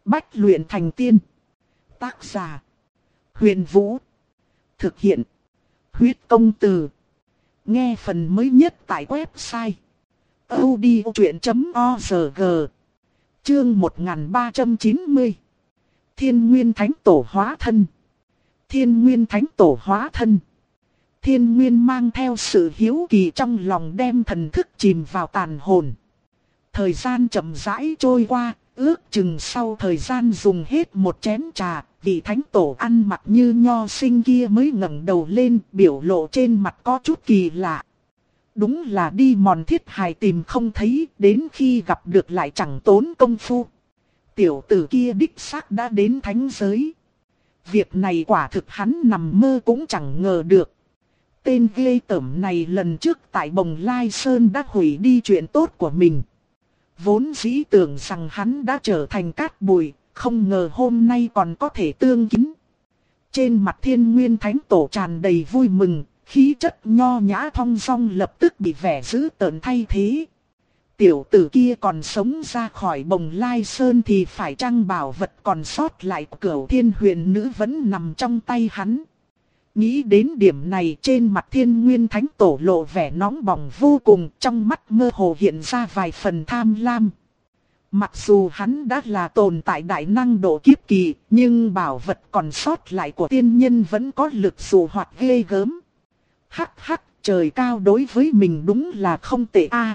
Bách luyện thành tiên. Tác giả: Huyền Vũ. Thực hiện: Huyết Công Từ. Nghe phần mới nhất tại website audiochuyện.org. Chương 1390. Thiên Nguyên Thánh Tổ hóa thân. Thiên Nguyên Thánh Tổ hóa thân. Thiên Nguyên mang theo sự hiếu kỳ trong lòng đem thần thức chìm vào tàn hồn. Thời gian chậm rãi trôi qua, ước chừng sau thời gian dùng hết một chén trà, vị Thánh Tổ ăn mặc như nho sinh kia mới ngẩng đầu lên, biểu lộ trên mặt có chút kỳ lạ. Đúng là đi mòn thiết hài tìm không thấy, đến khi gặp được lại chẳng tốn công phu. Tiểu tử kia đích xác đã đến thánh giới. Việc này quả thực hắn nằm mơ cũng chẳng ngờ được. Tên ghê tởm này lần trước tại Bồng Lai Sơn đã hủy đi chuyện tốt của mình. Vốn dĩ tưởng rằng hắn đã trở thành cát bụi, không ngờ hôm nay còn có thể tương kính. Trên mặt Thiên Nguyên Thánh Tổ tràn đầy vui mừng, khí chất nho nhã thong dong lập tức bị vẻ dữ tợn thay thế. Tiểu tử kia còn sống ra khỏi Bồng Lai Sơn thì phải chăng bảo vật còn sót lại của Cửu Thiên Huyền Nữ vẫn nằm trong tay hắn. Nghĩ đến điểm này, trên mặt Thiên Nguyên Thánh Tổ lộ vẻ nóng bỏng vô cùng, trong mắt mơ hồ hiện ra vài phần tham lam. Mặc dù hắn đã là tồn tại đại năng độ kiếp kỳ, nhưng bảo vật còn sót lại của tiên nhân vẫn có lực dụ hoặc ghê gớm. Hắc hắc, trời cao đối với mình đúng là không tệ a.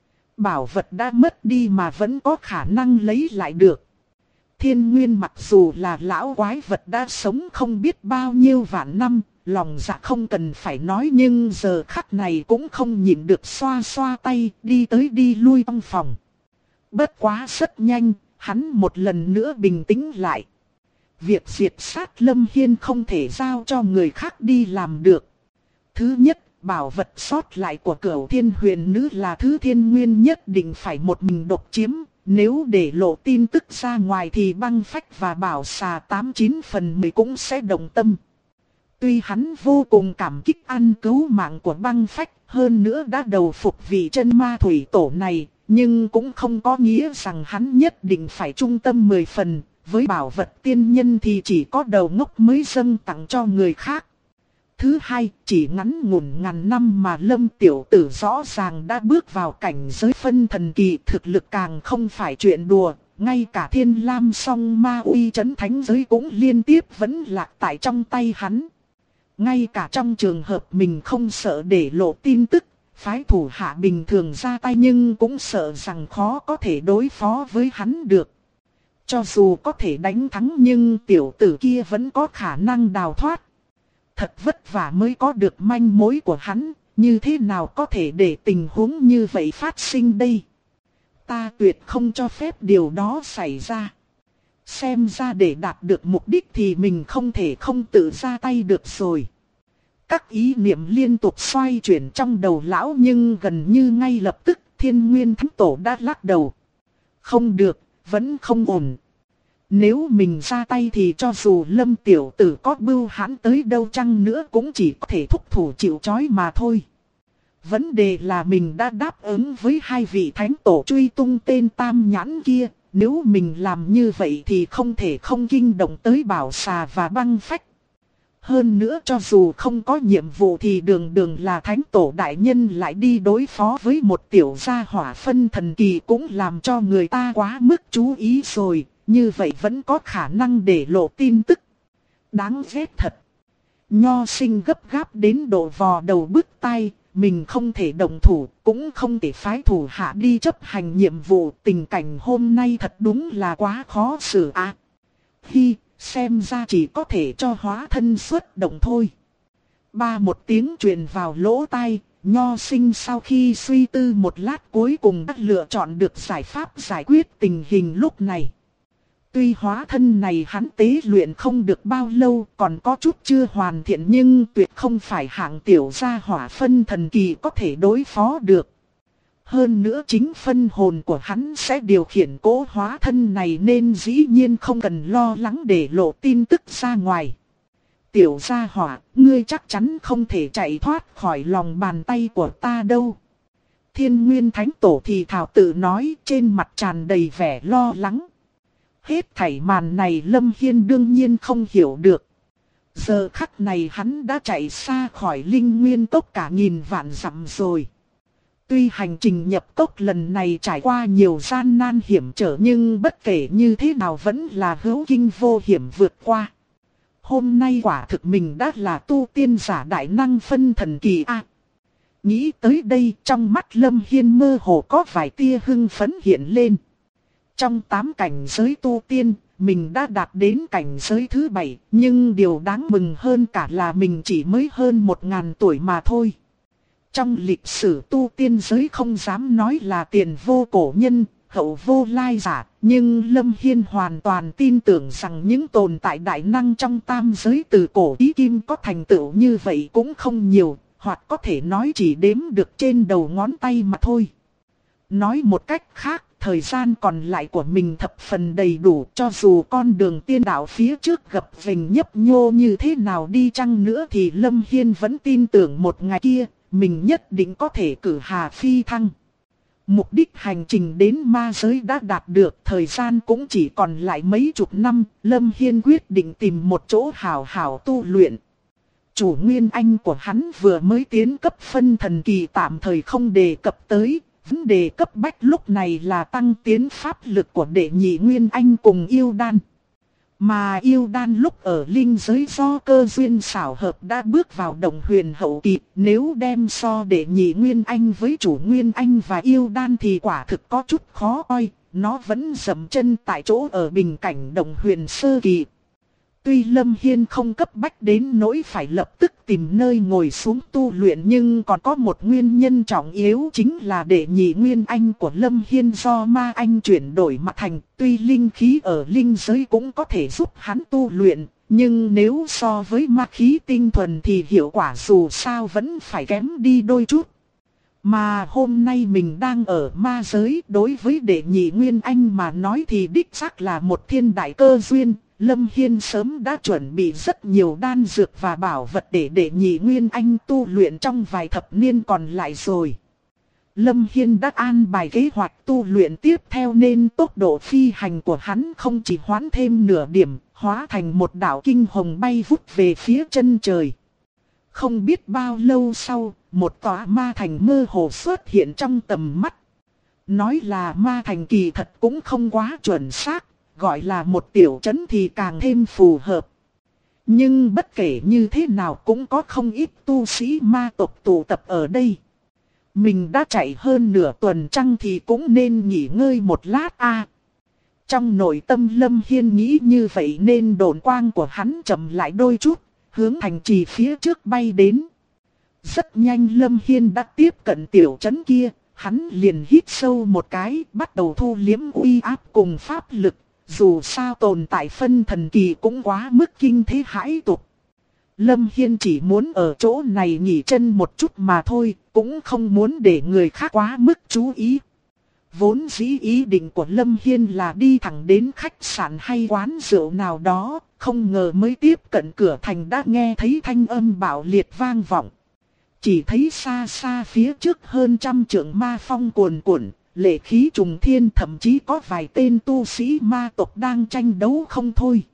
Bảo vật đã mất đi mà vẫn có khả năng lấy lại được. Thiên Nguyên mặc dù là lão quái vật đã sống không biết bao nhiêu vạn năm, lòng dạ không cần phải nói, nhưng giờ khắc này cũng không nhịn được xoa xoa tay, đi tới đi lui trong phòng. Bất quá rất nhanh, hắn một lần nữa bình tĩnh lại. Việc diệt sát Lâm Hiên không thể giao cho người khác đi làm được. Thứ nhất, bảo vật sót lại của Cửu Thiên Huyền Nữ là thứ Thiên Nguyên nhất định phải một mình độc chiếm. Nếu để lộ tin tức ra ngoài thì Băng Phách và Bảo Xà 89/10 cũng sẽ động tâm. Tuy hắn vô cùng cảm kích ăn cứu mạng của Băng Phách, hơn nữa đã đầu phục vị chân ma thủy tổ này, nhưng cũng không có nghĩa rằng hắn nhất định phải trung tâm 10 phần. Với bảo vật tiên nhân thì chỉ có đầu ngốc mới dâng tặng cho người khác. Thứ hai, chỉ ngắn ngủn ngàn năm mà Lâm tiểu tử rõ ràng đã bước vào cảnh giới phân thần kỳ, thực lực càng không phải chuyện đùa. Ngay cả Thiên Lam Song Ma Uy Trấn Thánh Giới cũng liên tiếp vẫn lạc tại trong tay hắn. Ngay cả trong trường hợp mình không sợ để lộ tin tức, phái thủ hạ bình thường ra tay nhưng cũng sợ rằng khó có thể đối phó với hắn được. Cho dù có thể đánh thắng nhưng tiểu tử kia vẫn có khả năng đào thoát. Thật vất vả mới có được manh mối của hắn, như thế nào có thể để tình huống như vậy phát sinh đây? Ta tuyệt không cho phép điều đó xảy ra. Xem ra để đạt được mục đích thì mình không thể không tự ra tay được rồi. Các ý niệm liên tục xoay chuyển trong đầu lão, nhưng gần như ngay lập tức Thiên Nguyên Thánh Tổ đã lắc đầu. Không được, vẫn không ổn. Nếu mình ra tay thì cho dù Lâm tiểu tử có bưu hãn tới đâu chăng nữa cũng chỉ có thể thúc thủ chịu trói mà thôi. Vấn đề là mình đã đáp ứng với hai vị Thánh Tổ truy tung tên Tam Nhãn kia. Nếu mình làm như vậy thì không thể không kinh động tới Bảo Xà và Băng Phách. Hơn nữa cho dù không có nhiệm vụ thì đường đường là Thánh Tổ đại nhân lại đi đối phó với một tiểu gia hỏa phân thần kỳ cũng làm cho người ta quá mức chú ý rồi. Như vậy vẫn có khả năng để lộ tin tức. Đáng ghét thật. Nho sinh gấp gáp đến độ vò đầu bứt tai. Mình không thể động thủ, cũng không thể phái thủ hạ đi chấp hành nhiệm vụ. Tình cảnh hôm nay thật đúng là quá khó xử à. Xem ra chỉ có thể cho hóa thân xuất động thôi. Một tiếng truyền vào lỗ tai. Nho sinh sau khi suy tư một lát cuối cùng đã lựa chọn được giải pháp giải quyết tình hình lúc này. Tuy hóa thân này hắn tế luyện không được bao lâu, còn có chút chưa hoàn thiện, nhưng tuyệt không phải hạng tiểu gia hỏa phân thần kỳ có thể đối phó được. Hơn nữa chính phân hồn của hắn sẽ điều khiển cỗ hóa thân này nên dĩ nhiên không cần lo lắng để lộ tin tức ra ngoài. Tiểu gia hỏa, ngươi chắc chắn không thể chạy thoát khỏi lòng bàn tay của ta đâu. Thiên Nguyên Thánh Tổ thì thảo tự nói, trên mặt tràn đầy vẻ lo lắng. Hết thảy màn này Lâm Hiên đương nhiên không hiểu được. Giờ khắc này hắn đã chạy xa khỏi Linh Nguyên Cốc cả nghìn vạn dặm rồi. Tuy hành trình nhập cốc lần này trải qua nhiều gian nan hiểm trở nhưng bất kể như thế nào vẫn là hữu kinh vô hiểm vượt qua. Hôm nay quả thực mình đã là tu tiên giả đại năng phân thần kỳ a. Nghĩ tới đây trong mắt Lâm Hiên mơ hồ có vài tia hưng phấn hiện lên. Trong 8 cảnh giới tu tiên, mình đã đạt đến cảnh giới thứ 7, nhưng điều đáng mừng hơn cả là mình chỉ mới hơn 1000 tuổi mà thôi. Trong lịch sử tu tiên giới không dám nói là tiền vô cổ nhân, hậu vô lai giả, nhưng Lâm Hiên hoàn toàn tin tưởng rằng những tồn tại đại năng trong tam giới từ cổ chí kim có thành tựu như vậy cũng không nhiều, hoặc có thể nói chỉ đếm được trên đầu ngón tay mà thôi. Nói một cách khác, thời gian còn lại của mình thập phần đầy đủ, cho dù con đường tiên đạo phía trước gập ghềnh nhấp nhô như thế nào đi chăng nữa thì Lâm Hiên vẫn tin tưởng một ngày kia, mình nhất định có thể cử hà phi thăng. Mục đích hành trình đến ma giới đã đạt được, thời gian cũng chỉ còn lại mấy chục năm, Lâm Hiên quyết định tìm một chỗ hảo hảo tu luyện. Chủ nguyên anh của hắn vừa mới tiến cấp phân thần kỳ tạm thời không đề cập tới, vấn đề cấp bách lúc này là tăng tiến pháp lực của đệ nhị nguyên anh cùng yêu đan. Mà yêu đan lúc ở linh giới do cơ duyên xảo hợp đã bước vào đồng huyền hậu kỳ, nếu đem so đệ nhị nguyên anh với chủ nguyên anh và yêu đan thì quả thực có chút khó coi, nó vẫn dậm chân tại chỗ ở bình cảnh đồng huyền sơ kỳ. Tuy Lâm Hiên không cấp bách đến nỗi phải lập tức tìm nơi ngồi xuống tu luyện nhưng còn có một nguyên nhân trọng yếu chính là đệ nhị nguyên anh của Lâm Hiên do ma anh chuyển đổi mà thành. Tuy linh khí ở linh giới cũng có thể giúp hắn tu luyện, nhưng nếu so với ma khí tinh thuần thì hiệu quả dù sao vẫn phải kém đi đôi chút. Mà hôm nay mình đang ở ma giới, đối với đệ nhị nguyên anh mà nói thì đích xác là một thiên đại cơ duyên. Lâm Hiên sớm đã chuẩn bị rất nhiều đan dược và bảo vật để đệ nhị nguyên anh tu luyện trong vài thập niên còn lại rồi. Lâm Hiên đã an bài kế hoạch tu luyện tiếp theo nên tốc độ phi hành của hắn không chỉ hoãn thêm nửa điểm, hóa thành một đạo kinh hồng bay vút về phía chân trời. Không biết bao lâu sau, một tòa ma thành mơ hồ xuất hiện trong tầm mắt. Nói là ma thành kỳ thật cũng không quá chuẩn xác, gọi là một tiểu trấn thì càng thêm phù hợp. Nhưng bất kể như thế nào cũng có không ít tu sĩ ma tộc tụ tập ở đây. Mình đã chạy hơn nửa tuần trăng thì cũng nên nghỉ ngơi một lát a. Trong nội tâm Lâm Hiên nghĩ như vậy nên độn quang của hắn chậm lại đôi chút, hướng thành trì phía trước bay đến. Rất nhanh Lâm Hiên đã tiếp cận tiểu trấn kia, hắn liền hít sâu một cái, bắt đầu thu liếm uy áp cùng pháp lực. Dù sao tồn tại phân thần kỳ cũng quá mức kinh thế hãi tục. Lâm Hiên chỉ muốn ở chỗ này nghỉ chân một chút mà thôi, cũng không muốn để người khác quá mức chú ý. Vốn dĩ ý định của Lâm Hiên là đi thẳng đến khách sạn hay quán rượu nào đó, không ngờ mới tiếp cận cửa thành đã nghe thấy thanh âm bạo liệt vang vọng. Chỉ thấy xa xa phía trước hơn trăm trượng ma phong cuồn cuộn. Lệ khí trùng thiên, thậm chí có vài tên tu sĩ ma tộc đang tranh đấu không thôi.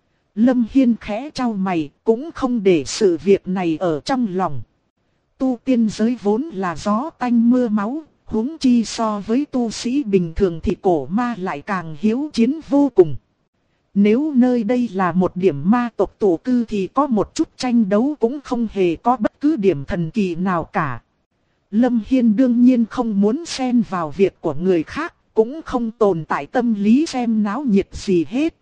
Lâm Hiên khẽ trao mày, cũng không để sự việc này ở trong lòng. Tu tiên giới vốn là gió tanh mưa máu, huống chi so với tu sĩ bình thường thì cổ ma lại càng hiếu chiến vô cùng. Nếu nơi đây là một điểm ma tộc tụ cư thì có một chút tranh đấu cũng không hề có bất cứ điểm thần kỳ nào cả. Lâm Hiên đương nhiên không muốn xen vào việc của người khác, cũng không tồn tại tâm lý xem náo nhiệt gì hết.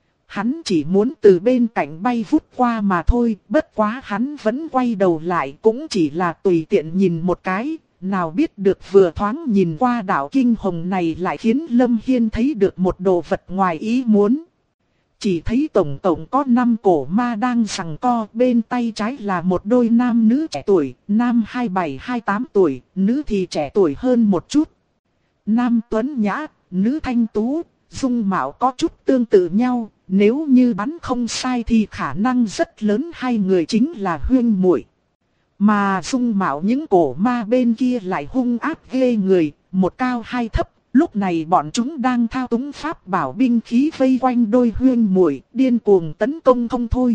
Hắn chỉ muốn từ bên cạnh bay vút qua mà thôi, bất quá hắn vẫn quay đầu lại cũng chỉ là tùy tiện nhìn một cái, nào biết được vừa thoáng nhìn qua đạo kinh hồng này lại khiến Lâm Hiên thấy được một đồ vật ngoài ý muốn. Chỉ thấy tổng cộng có 5 cổ ma đang giằng co, bên tay trái là một đôi nam nữ trẻ tuổi, nam 27-28 tuổi, nữ thì trẻ tuổi hơn một chút. Nam tuấn nhã, nữ thanh tú, dung mạo có chút tương tự nhau, nếu như bắn không sai thì khả năng rất lớn hai người chính là huyên muội. Mà dung mạo những cổ ma bên kia lại hung ác ghê người, một cao hai thấp, Lúc này bọn chúng đang thao túng pháp bảo binh khí vây quanh đôi huyên muội, điên cuồng tấn công không thôi.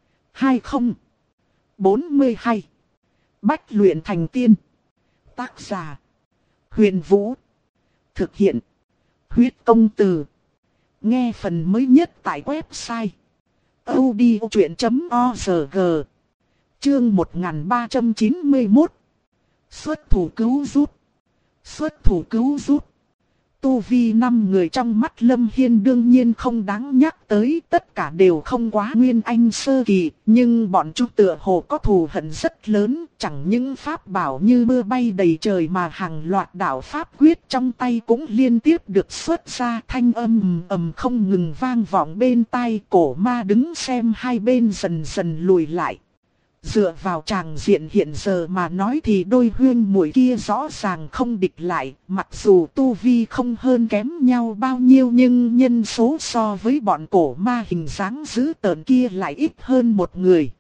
2042 Bách luyện thành tiên. Tác giả Huyền Vũ. Thực hiện Huyết Công Từ. Nghe phần mới nhất tại website audiochuyện.org. Chương 1391. Xuất thủ cứu rút. Xuất thủ cứu rút. Tu vi 5 người trong mắt Lâm Hiên đương nhiên không đáng nhắc tới, tất cả đều không quá nguyên anh sơ kỳ, nhưng bọn chúng tựa hồ có thù hận rất lớn, chẳng những pháp bảo như mưa bay đầy trời mà hàng loạt đạo pháp quyết trong tay cũng liên tiếp được xuất ra, thanh âm ầm không ngừng vang vọng bên tai. Cổ ma đứng xem hai bên dần dần lùi lại. Dựa vào tràng diện hiện giờ mà nói thì đôi huyên muội kia rõ ràng không địch lại, mặc dù tu vi không hơn kém nhau bao nhiêu nhưng nhân số so với bọn cổ ma hình dáng dữ tợn kia lại ít hơn một người.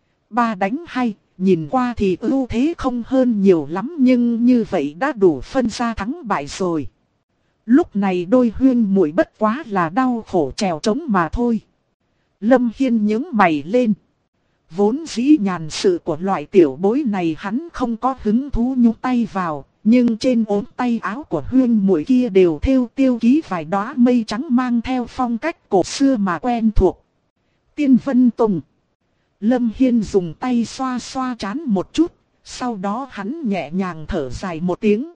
3 đánh 2, nhìn qua thì ưu thế không hơn nhiều lắm nhưng như vậy đã đủ phân ra thắng bại rồi. Lúc này đôi huyên muội bất quá là đau khổ trèo trống mà thôi. Lâm Hiên nhướng mày lên. Vốn dĩ nhàn sự của loại tiểu bối này hắn không có hứng thú nhúc tay vào, nhưng trên ốm tay áo của huyên muội kia đều thêu tiêu ký vài đóa mây trắng mang theo phong cách cổ xưa mà quen thuộc. Tiên Vân Tùng. Lâm Hiên dùng tay xoa xoa trán một chút, sau đó hắn nhẹ nhàng thở dài một tiếng.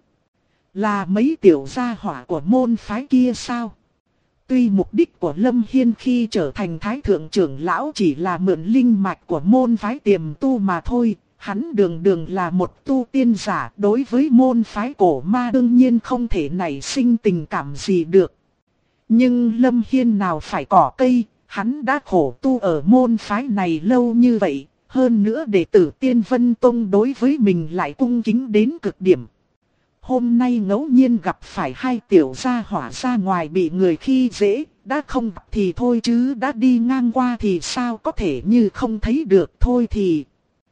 Là mấy tiểu gia hỏa của môn phái kia sao? Tuy mục đích của Lâm Hiên khi trở thành thái thượng trưởng lão chỉ là mượn linh mạch của môn phái tiềm tu mà thôi, hắn đường đường là một tu tiên giả, đối với môn phái cổ ma đương nhiên không thể nảy sinh tình cảm gì được. Nhưng Lâm Hiên nào phải cỏ cây, hắn đã khổ tu ở môn phái này lâu như vậy, hơn nữa đệ tử Tiên Vân Tông đối với mình lại cung kính đến cực điểm. Hôm nay ngẫu nhiên gặp phải hai tiểu gia hỏa ra ngoài bị người khi dễ, đã không gặp thì thôi chứ đã đi ngang qua thì sao có thể như không thấy được thôi thì.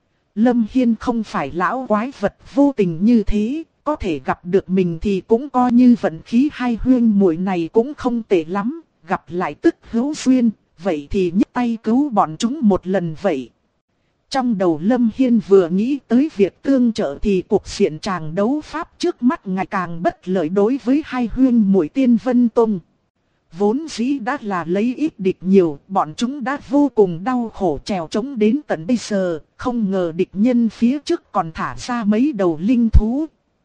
Lâm Hiên không phải lão quái vật vô tình như thế, có thể gặp được mình thì cũng coi như vận khí. Hai huyên muội này cũng không tệ lắm, gặp lại tức hữu duyên, vậy thì nhấc tay cứu bọn chúng một lần vậy. Trong đầu Lâm Hiên vừa nghĩ tới việc tương trợ thì cuộc diện tràng đấu pháp trước mắt ngày càng bất lợi đối với hai huyên muội Tiên Vân Tông. Vốn dĩ đã là lấy ít địch nhiều, bọn chúng đã vô cùng đau khổ trèo trống đến tận bây giờ, không ngờ địch nhân phía trước còn thả ra mấy đầu linh thú.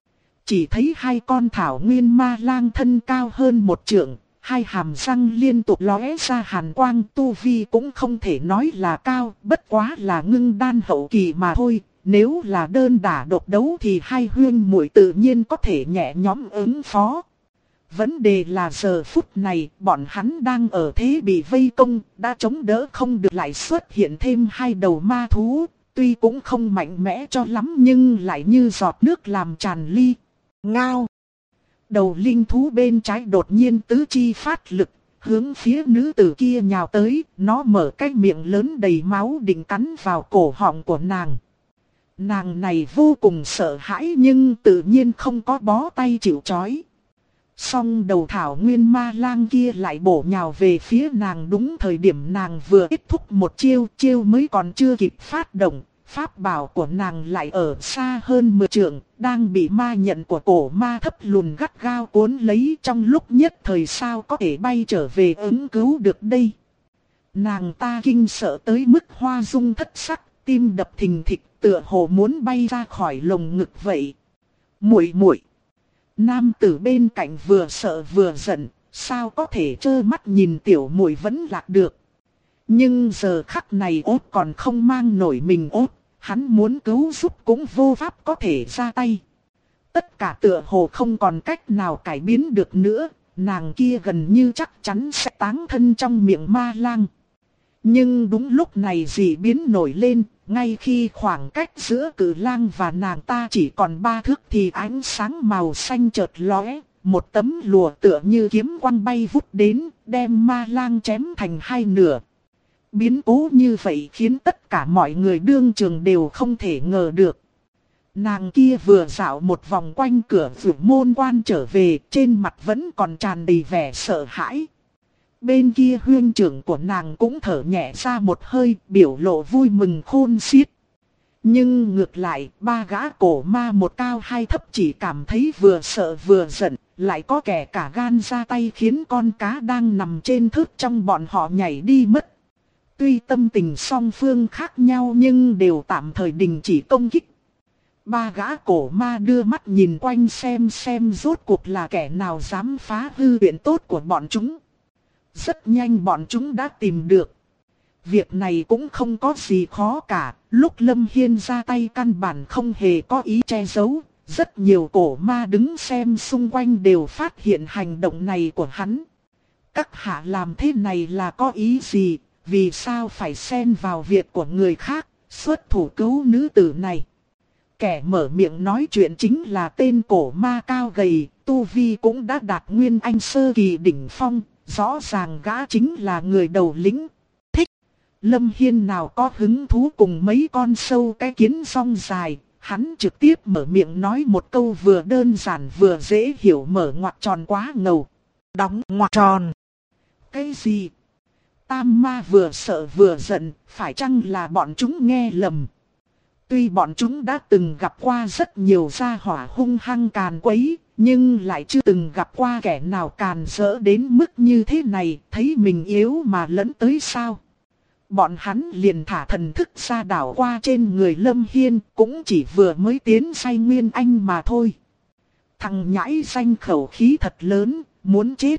Chỉ thấy hai con thảo nguyên ma lang thân cao hơn 1 trượng. Hai hàm răng liên tục lóe ra hàn quang, tu vi cũng không thể nói là cao, bất quá là ngưng đan hậu kỳ mà thôi. Nếu là đơn đả độc đấu thì hai huyên muội tự nhiên có thể nhẹ nhõm ứng phó. Vấn đề là giờ phút này, bọn hắn đang ở thế bị vây công, đã chống đỡ không được lại xuất hiện thêm hai đầu ma thú. Tuy cũng không mạnh mẽ cho lắm nhưng lại như giọt nước làm tràn ly. Ngao! Đầu linh thú bên trái đột nhiên tứ chi phát lực, hướng phía nữ tử kia nhào tới, nó mở cái miệng lớn đầy máu định cắn vào cổ họng của nàng. Nàng này vô cùng sợ hãi nhưng tự nhiên không có bó tay chịu trói. Song đầu thảo nguyên ma lang kia lại bổ nhào về phía nàng đúng thời điểm nàng vừa kết thúc một chiêu mới còn chưa kịp phát động. Pháp bảo của nàng lại ở xa hơn 10 trượng, đang bị ma nhận của cổ ma thấp lùn gắt gao cuốn lấy, trong lúc nhất thời sao có thể bay trở về ứng cứu được đây. Nàng ta kinh sợ tới mức hoa dung thất sắc, tim đập thình thịch, tựa hồ muốn bay ra khỏi lồng ngực vậy. Muội muội. Nam tử bên cạnh vừa sợ vừa giận, sao có thể trơ mắt nhìn tiểu muội vẫn lạc được. Nhưng giờ khắc này ốt còn không mang nổi mình ốt, hắn muốn cứu giúp cũng vô pháp có thể ra tay. Tất cả tựa hồ không còn cách nào cải biến được nữa, nàng kia gần như chắc chắn sẽ táng thân trong miệng ma lang. Nhưng đúng lúc này dị biến nổi lên, ngay khi khoảng cách giữa cử lang và nàng ta chỉ còn 3 thước thì ánh sáng màu xanh chợt lóe, một tấm lụa tựa như kiếm quang bay vút đến, đem ma lang chém thành 2 nửa. Biến cố như vậy khiến tất cả mọi người đương trường đều không thể ngờ được. Nàng kia vừa dạo một vòng quanh cửa vườn môn quan trở về, trên mặt vẫn còn tràn đầy vẻ sợ hãi. Bên kia huynh trưởng của nàng cũng thở nhẹ ra một hơi, biểu lộ vui mừng khôn xiết. Nhưng ngược lại, ba gã cổ ma một cao hai thấp chỉ cảm thấy vừa sợ vừa giận, lại có kẻ cả gan ra tay khiến con cá đang nằm trên thớt trong bọn họ nhảy đi mất. Tuy tâm tình song phương khác nhau nhưng đều tạm thời đình chỉ công kích. Ba gã cổ ma đưa mắt nhìn quanh xem rốt cuộc là kẻ nào dám phá hư chuyện tốt của bọn chúng. Rất nhanh bọn chúng đã tìm được. Việc này cũng không có gì khó cả, lúc Lâm Hiên ra tay căn bản không hề có ý che giấu. Rất nhiều cổ ma đứng xem xung quanh đều phát hiện hành động này của hắn. Các hạ làm thế này là có ý gì, vì sao phải xen vào việc của người khác, xuất thủ cứu nữ tử này. Kẻ mở miệng nói chuyện chính là tên cổ ma cao gầy, tu vi cũng đã đạt nguyên anh sơ kỳ đỉnh phong, rõ ràng gã chính là người đầu lĩnh. Thích! Lâm Hiên nào có hứng thú cùng mấy con sâu cái kiến rong dài, hắn trực tiếp mở miệng nói một câu vừa đơn giản vừa dễ hiểu, mở ngoặc tròn quá ngầu. Đóng ngoặc tròn! Cái gì? Tam ma vừa sợ vừa giận, phải chăng là bọn chúng nghe lầm? Tuy bọn chúng đã từng gặp qua rất nhiều gia hỏa hung hăng càn quấy, nhưng lại chưa từng gặp qua kẻ nào càn rỡ đến mức như thế này, thấy mình yếu mà lẫn tới sao. Bọn hắn liền thả thần thức ra đảo qua trên người Lâm Hiên, cũng chỉ vừa mới tiến say nguyên anh mà thôi. Thằng nhãi danh khẩu khí thật lớn, muốn chết.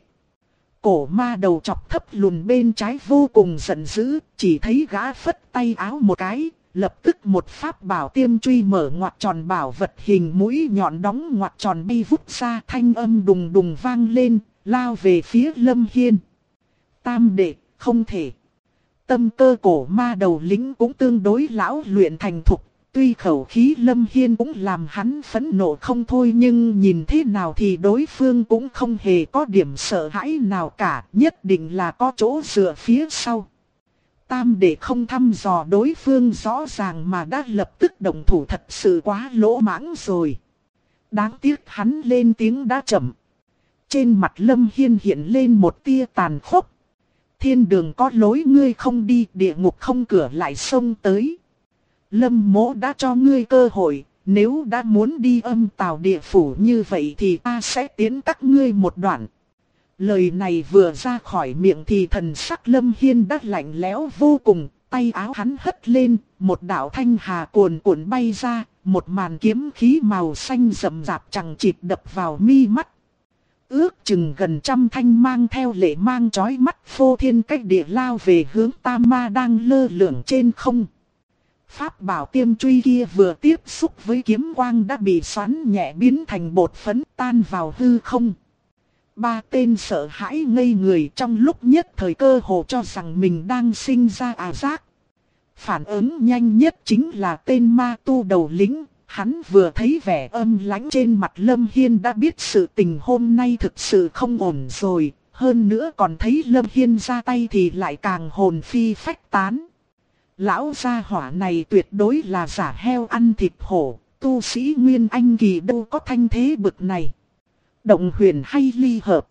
Cổ ma đầu chọc thấp lùn bên trái vô cùng giận dữ, chỉ thấy gã phất tay áo một cái. Lập tức một pháp bảo tiêm truy mở ngoặc tròn bảo vật hình mũi nhọn đóng ngoặc tròn bay vút ra, thanh âm đùng đùng vang lên, lao về phía Lâm Hiên. Tam đệ, không thể. Tâm cơ cổ ma đầu lĩnh cũng tương đối lão luyện thành thục, tuy khẩu khí Lâm Hiên cũng làm hắn phẫn nộ không thôi, nhưng nhìn thế nào thì đối phương cũng không hề có điểm sợ hãi nào cả, nhất định là có chỗ dựa phía sau. Tam đệ không thăm dò đối phương rõ ràng mà đã lập tức động thủ, thật sự quá lỗ mãng rồi. Đáng tiếc hắn lên tiếng đã chậm. Trên mặt Lâm Hiên hiện lên một tia tàn khốc. Thiên đường có lối ngươi không đi, địa ngục không cửa lại xông tới. Lâm mỗ đã cho ngươi cơ hội, nếu đã muốn đi âm tào địa phủ như vậy thì ta sẽ tiến các ngươi một đoạn. Lời này vừa ra khỏi miệng thì thần sắc Lâm Hiên đã lạnh lẽo vô cùng, tay áo hắn hất lên, một đạo thanh hà cuồn cuộn bay ra, một màn kiếm khí màu xanh rậm rạp chằng chịt đập vào mi mắt. Ước chừng gần trăm thanh mang theo lệ mang chói mắt phô thiên cách địa lao về hướng tam ma đang lơ lửng trên không. Pháp bảo tiêm truy kia vừa tiếp xúc với kiếm quang đã bị xoắn nhẹ biến thành bột phấn tan vào hư không. Ba tên sợ hãi ngây người, trong lúc nhất thời cơ hồ cho rằng mình đang sinh ra ảo giác. Phản ứng nhanh nhất chính là tên ma tu đầu lĩnh. Hắn vừa thấy vẻ âm lãnh trên mặt Lâm Hiên đã biết sự tình hôm nay thực sự không ổn rồi. Hơn nữa còn thấy Lâm Hiên ra tay thì lại càng hồn phi phách tán. Lão gia hỏa này tuyệt đối là giả heo ăn thịt hổ, tu sĩ Nguyên Anh kỳ đâu có thanh thế bực này. Động huyền hay ly hợp?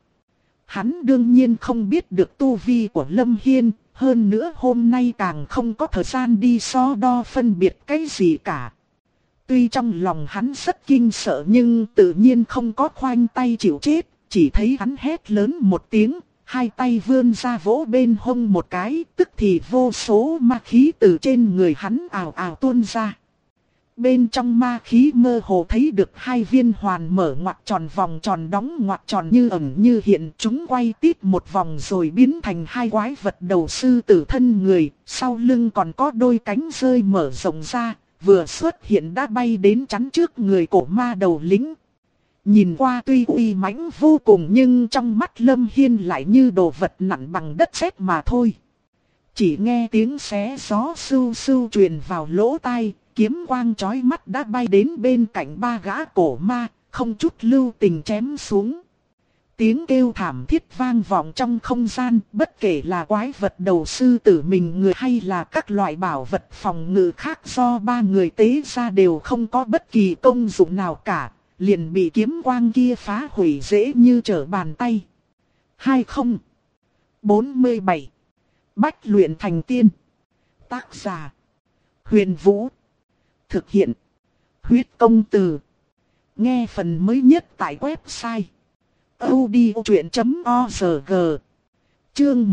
Hắn đương nhiên không biết được tu vi của Lâm Hiên, hơn nữa hôm nay càng không có thời gian đi so đo phân biệt cái gì cả. Tuy trong lòng hắn rất kinh sợ nhưng tự nhiên không có khoanh tay chịu chết, chỉ thấy hắn hét lớn một tiếng, hai tay vươn ra vỗ bên hông một cái, tức thì vô số ma khí từ trên người hắn ào ào tuôn ra. Bên trong ma khí mơ hồ thấy được hai viên hoàn mở ngoặc tròn vòng tròn đóng ngoặc tròn như ẩn như hiện, chúng quay tít một vòng rồi biến thành hai quái vật đầu sư tử thân người, sau lưng còn có đôi cánh rơi mở rộng ra, vừa xuất hiện đã bay đến chắn trước người cổ ma đầu lĩnh. Nhìn qua tuy uy mãnh vô cùng nhưng trong mắt Lâm Hiên lại như đồ vật nặng bằng đất sét mà thôi. Chỉ nghe tiếng xé gió sưu sưu truyền vào lỗ tai, kiếm quang chói mắt đã bay đến bên cạnh ba gã cổ ma, không chút lưu tình chém xuống. Tiếng kêu thảm thiết vang vọng trong không gian, bất kể là quái vật đầu sư tử mình người hay là các loại bảo vật phòng ngự khác do ba người tế ra đều không có bất kỳ công dụng nào cả, liền bị kiếm quang kia phá hủy dễ như trở bàn tay. 2047 Bách luyện thành tiên. Tác giả Huyền Vũ. Thực hiện Huyết Công Từ. Nghe phần mới nhất tại website audiochuyện.org. Chương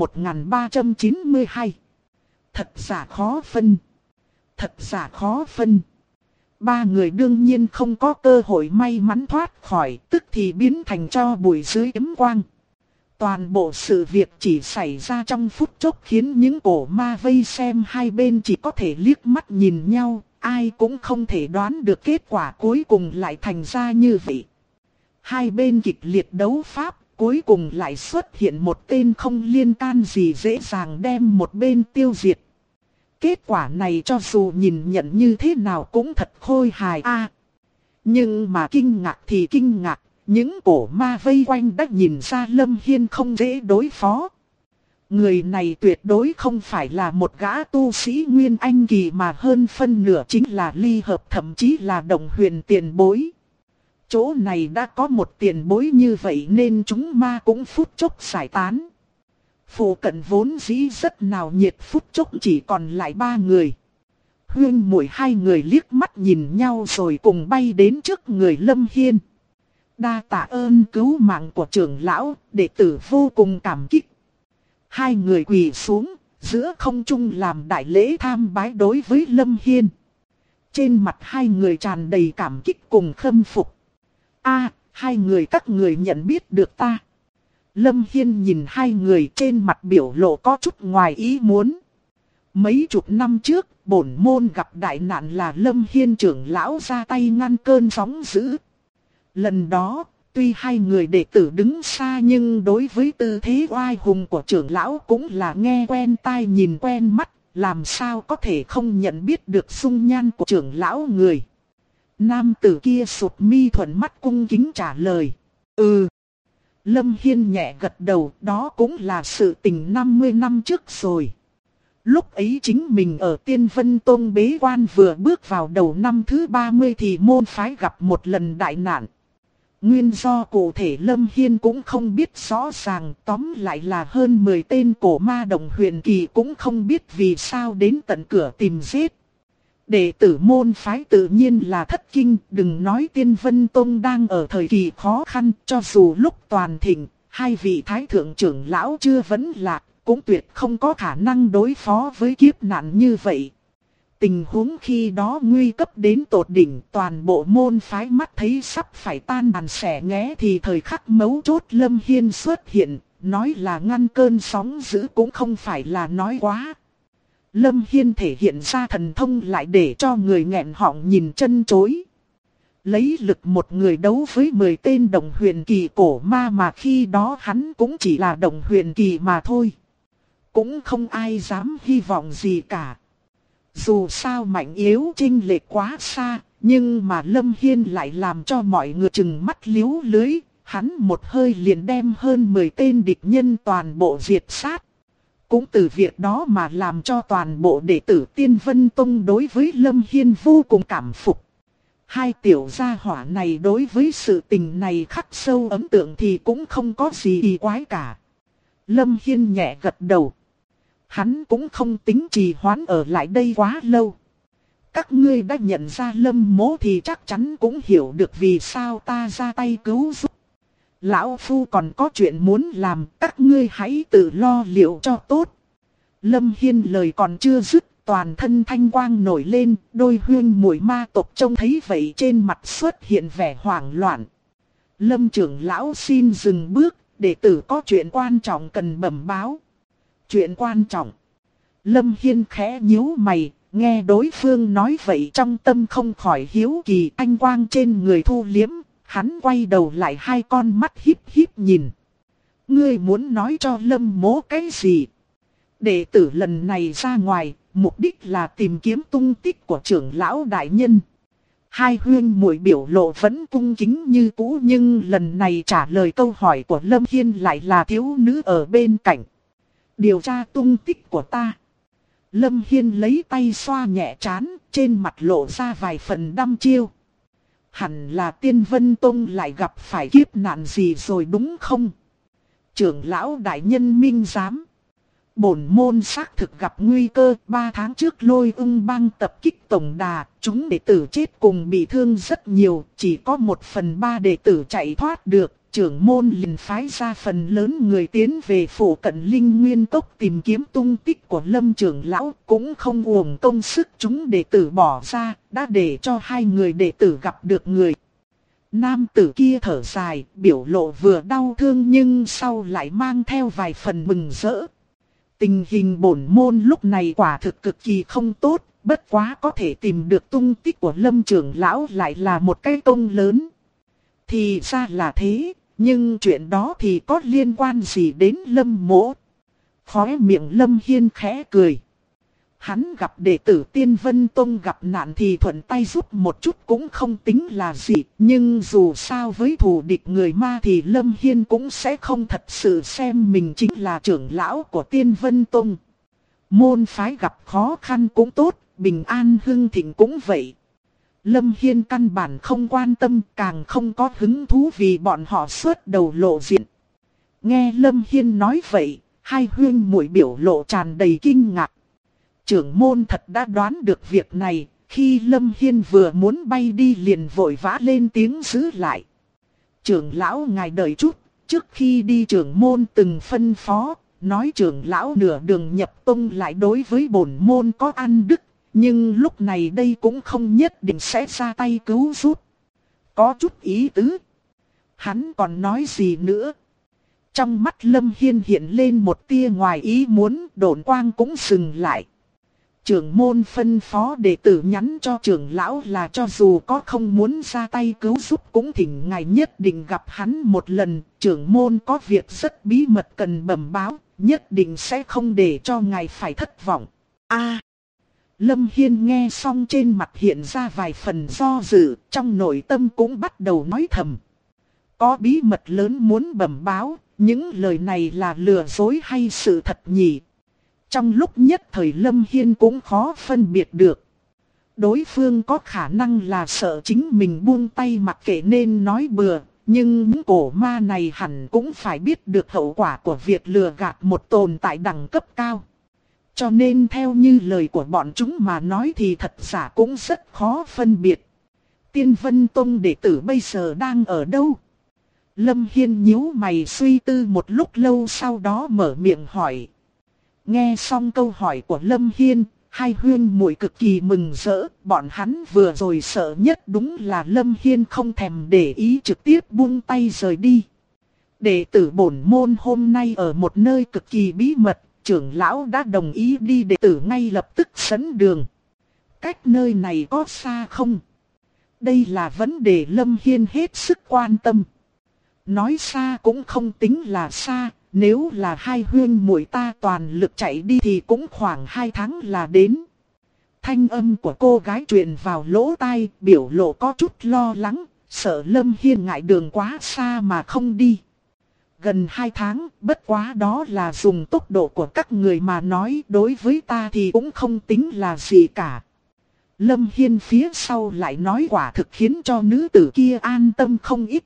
1392. Thật giả khó phân. Thật giả khó phân. Ba người đương nhiên không có cơ hội may mắn thoát khỏi, tức thì biến thành tro bụi dưới kiếm quang. Toàn bộ sự việc chỉ xảy ra trong phút chốc khiến những cổ ma vây xem hai bên chỉ có thể liếc mắt nhìn nhau, ai cũng không thể đoán được kết quả cuối cùng lại thành ra như vậy. Hai bên kịch liệt đấu pháp, cuối cùng lại xuất hiện một tên không liên can gì dễ dàng đem một bên tiêu diệt. Kết quả này cho dù nhìn nhận như thế nào cũng thật khôi hài a. Nhưng mà kinh ngạc thì kinh ngạc, những cổ ma vây quanh đã nhìn ra Lâm Hiên không dễ đối phó. Người này tuyệt đối không phải là một gã tu sĩ Nguyên Anh kỳ mà hơn phân nửa chính là ly hợp, thậm chí là đồng huyền tiền bối. Chỗ này đã có một tiền bối như vậy nên chúng ma cũng phút chốc giải tán. Phụ cận vốn dĩ rất nào nhiệt, phút chốc chỉ còn lại ba người. Huyên muội hai người liếc mắt nhìn nhau rồi cùng bay đến trước người Lâm Hiên. Đa tạ ơn cứu mạng của trưởng lão, đệ tử vô cùng cảm kích. Hai người quỳ xuống, giữa không trung làm đại lễ tham bái đối với Lâm Hiên. Trên mặt hai người tràn đầy cảm kích cùng khâm phục. Hai người các người nhận biết được ta. Lâm Hiên nhìn hai người, trên mặt biểu lộ có chút ngoài ý muốn. Mấy chục năm trước, bổn môn gặp đại nạn là Lâm Hiên trưởng lão ra tay ngăn cơn sóng dữ. Lần đó, tuy hai người đệ tử đứng xa nhưng đối với tư thế oai hùng của trưởng lão cũng là nghe quen tai nhìn quen mắt, làm sao có thể không nhận biết được dung nhan của trưởng lão người. Nam tử kia sụt mi thuận mắt cung kính trả lời. Lâm Hiên nhẹ gật đầu, đó cũng là sự tình 50 năm trước rồi. Lúc ấy chính mình ở Tiên Vân Tông bế quan, vừa bước vào đầu năm thứ 30 thì môn phái gặp một lần đại nạn. Nguyên do cụ thể Lâm Hiên cũng không biết rõ ràng, tóm lại là hơn 10 tên cổ ma đồng huyền kỳ cũng không biết vì sao đến tận cửa tìm giết. Đệ tử môn phái tự nhiên là thất kinh, đừng nói Tiên Vân Tông đang ở thời kỳ khó khăn, cho dù lúc toàn thịnh, hai vị thái thượng trưởng lão chưa vấn lạc, cũng tuyệt không có khả năng đối phó với kiếp nạn như vậy. Tình huống khi đó nguy cấp đến tột đỉnh, toàn bộ môn phái mắt thấy sắp phải tan đàn xẻ nghé thì thời khắc mấu chốt Lâm Hiên xuất hiện, nói là ngăn cơn sóng dữ cũng không phải là nói quá. Lâm Hiên thể hiện ra thần thông lại để cho người nghẹn họng nhìn chân chối. Lấy lực một người đấu với 10 tên đồng huyền kỳ cổ ma mà khi đó hắn cũng chỉ là đồng huyền kỳ mà thôi. Cũng không ai dám hy vọng gì cả. Dù sao mạnh yếu chênh lệch quá xa, nhưng mà Lâm Hiên lại làm cho mọi người chừng mắt liếu lưới, hắn một hơi liền đem hơn 10 tên địch nhân toàn bộ diệt sát. Cũng từ việc đó mà làm cho toàn bộ đệ tử Tiên Vân Tông đối với Lâm Hiên vô cùng cảm phục. Hai tiểu gia hỏa này đối với sự tình này khắc sâu ấn tượng thì cũng không có gì kỳ quái cả. Lâm Hiên nhẹ gật đầu. Hắn cũng không tính trì hoãn ở lại đây quá lâu. Các ngươi đã nhận ra Lâm Mỗ thì chắc chắn cũng hiểu được vì sao ta ra tay cứu giúp. Lão Phu còn có chuyện muốn làm, các ngươi hãy tự lo liệu cho tốt. Lâm Hiên lời còn chưa dứt, toàn thân thanh quang nổi lên, đôi huyên muội ma tộc trông thấy vậy trên mặt xuất hiện vẻ hoảng loạn. Lâm trưởng lão xin dừng bước, đệ tử có chuyện quan trọng cần bẩm báo. Chuyện quan trọng. Lâm Hiên khẽ nhíu mày, nghe đối phương nói vậy trong tâm không khỏi hiếu kỳ, anh quang trên người thu liếm, hắn quay đầu lại, hai con mắt híp híp nhìn. Ngươi muốn nói cho Lâm Mỗ cái gì? Đệ tử lần này ra ngoài, mục đích là tìm kiếm tung tích của trưởng lão đại nhân. Hai huynh muội biểu lộ vẫn cung kính như cũ, nhưng lần này trả lời câu hỏi của Lâm Hiên lại là thiếu nữ ở bên cạnh. Điều tra tung tích của ta. Lâm Hiên lấy tay xoa nhẹ trán, trên mặt lộ ra vài phần đăm chiêu. Hẳn là Tiên Vân Tông lại gặp phải kiếp nạn gì rồi đúng không? Trưởng lão đại nhân minh giám. Bổn môn xác thực gặp nguy cơ. 3 tháng trước Lôi Ưng Bang tập kích tổng đà, chúng đệ tử chết cùng bị thương rất nhiều, chỉ có 1/3 đệ tử chạy thoát được. Trưởng môn liền phái ra phần lớn người tiến về phủ cận Linh Nguyên Cốc tìm kiếm tung tích của Lâm trưởng lão, cũng không uổng công sức chúng đệ tử bỏ ra, đã để cho 2 người đệ tử gặp được người. Nam tử kia thở dài, biểu lộ vừa đau thương nhưng sau lại mang theo vài phần mừng rỡ. Tình hình bổn môn lúc này quả thực cực kỳ không tốt, bất quá có thể tìm được tung tích của Lâm trưởng lão lại là một cái công lớn. Thì ra là thế, nhưng chuyện đó thì có liên quan gì đến Lâm mỗ? Khóe miệng Lâm Hiên khẽ cười. Hắn gặp đệ tử Tiên Vân Tông gặp nạn thì thuận tay giúp một chút cũng không tính là gì. Nhưng dù sao với thù địch người ma thì Lâm Hiên cũng sẽ không thật sự xem mình chính là trưởng lão của Tiên Vân Tông. Môn phái gặp khó khăn cũng tốt, bình an hưng thịnh cũng vậy. Lâm Hiên căn bản không quan tâm, càng không có hứng thú vì bọn họ xuất đầu lộ diện. Nghe Lâm Hiên nói vậy, hai huynh muội biểu lộ tràn đầy kinh ngạc. Trưởng môn thật đã đoán được việc này, khi Lâm Hiên vừa muốn bay đi liền vội vã lên tiếng giữ lại. Trưởng lão ngài đợi chút, trước khi đi trưởng môn từng phân phó, nói trưởng lão nửa đường nhập tông lại đối với bổn môn có ăn đức, nhưng lúc này đây cũng không nhất định sẽ ra tay cứu giúp. Có chút ý tứ. Hắn còn nói gì nữa? Trong mắt Lâm Hiên hiện lên một tia ngoài ý muốn, độn quang cũng dừng lại. Trưởng môn phân phó đệ tử nhắn cho trưởng lão là cho dù có không muốn ra tay cứu giúp cũng thỉnh ngài nhất định gặp hắn một lần. Trưởng môn có việc rất bí mật cần bẩm báo, nhất định sẽ không để cho ngài phải thất vọng. Lâm Hiên nghe xong trên mặt hiện ra vài phần do dự, trong nội tâm cũng bắt đầu nói thầm. Có bí mật lớn muốn bẩm báo, những lời này là lừa dối hay sự thật nhỉ? Trong lúc nhất thời Lâm Hiên cũng khó phân biệt được. Đối phương có khả năng là sợ chính mình buông tay mặc kệ nên nói bừa, nhưng những cổ ma này hẳn cũng phải biết được hậu quả của việc lừa gạt một tồn tại đẳng cấp cao. Cho nên theo như lời của bọn chúng mà nói thì thật giả cũng rất khó phân biệt. Tiên Vân Tông đệ tử bây giờ đang ở đâu? Lâm Hiên nhíu mày suy tư một lúc lâu sau đó mở miệng hỏi. Nghe xong câu hỏi của Lâm Hiên, hai huynh muội cực kỳ mừng rỡ, bọn hắn vừa rồi sợ nhất đúng là Lâm Hiên không thèm để ý trực tiếp buông tay rời đi. Đệ tử bổn môn hôm nay ở một nơi cực kỳ bí mật, trưởng lão đã đồng ý đi đệ tử ngay lập tức dẫn đường. Cách nơi này có xa không? Đây là vấn đề Lâm Hiên hết sức quan tâm. Nói xa cũng không tính là xa. Nếu là hai huynh muội ta toàn lực chạy đi thì cũng khoảng 2 tháng là đến. Thanh âm của cô gái truyền vào lỗ tai, biểu lộ có chút lo lắng, sợ Lâm Hiên ngại đường quá xa mà không đi. Gần 2 tháng, bất quá đó là dùng tốc độ của các người mà nói, đối với ta thì cũng không tính là gì cả. Lâm Hiên phía sau lại nói quả thực khiến cho nữ tử kia an tâm không ít.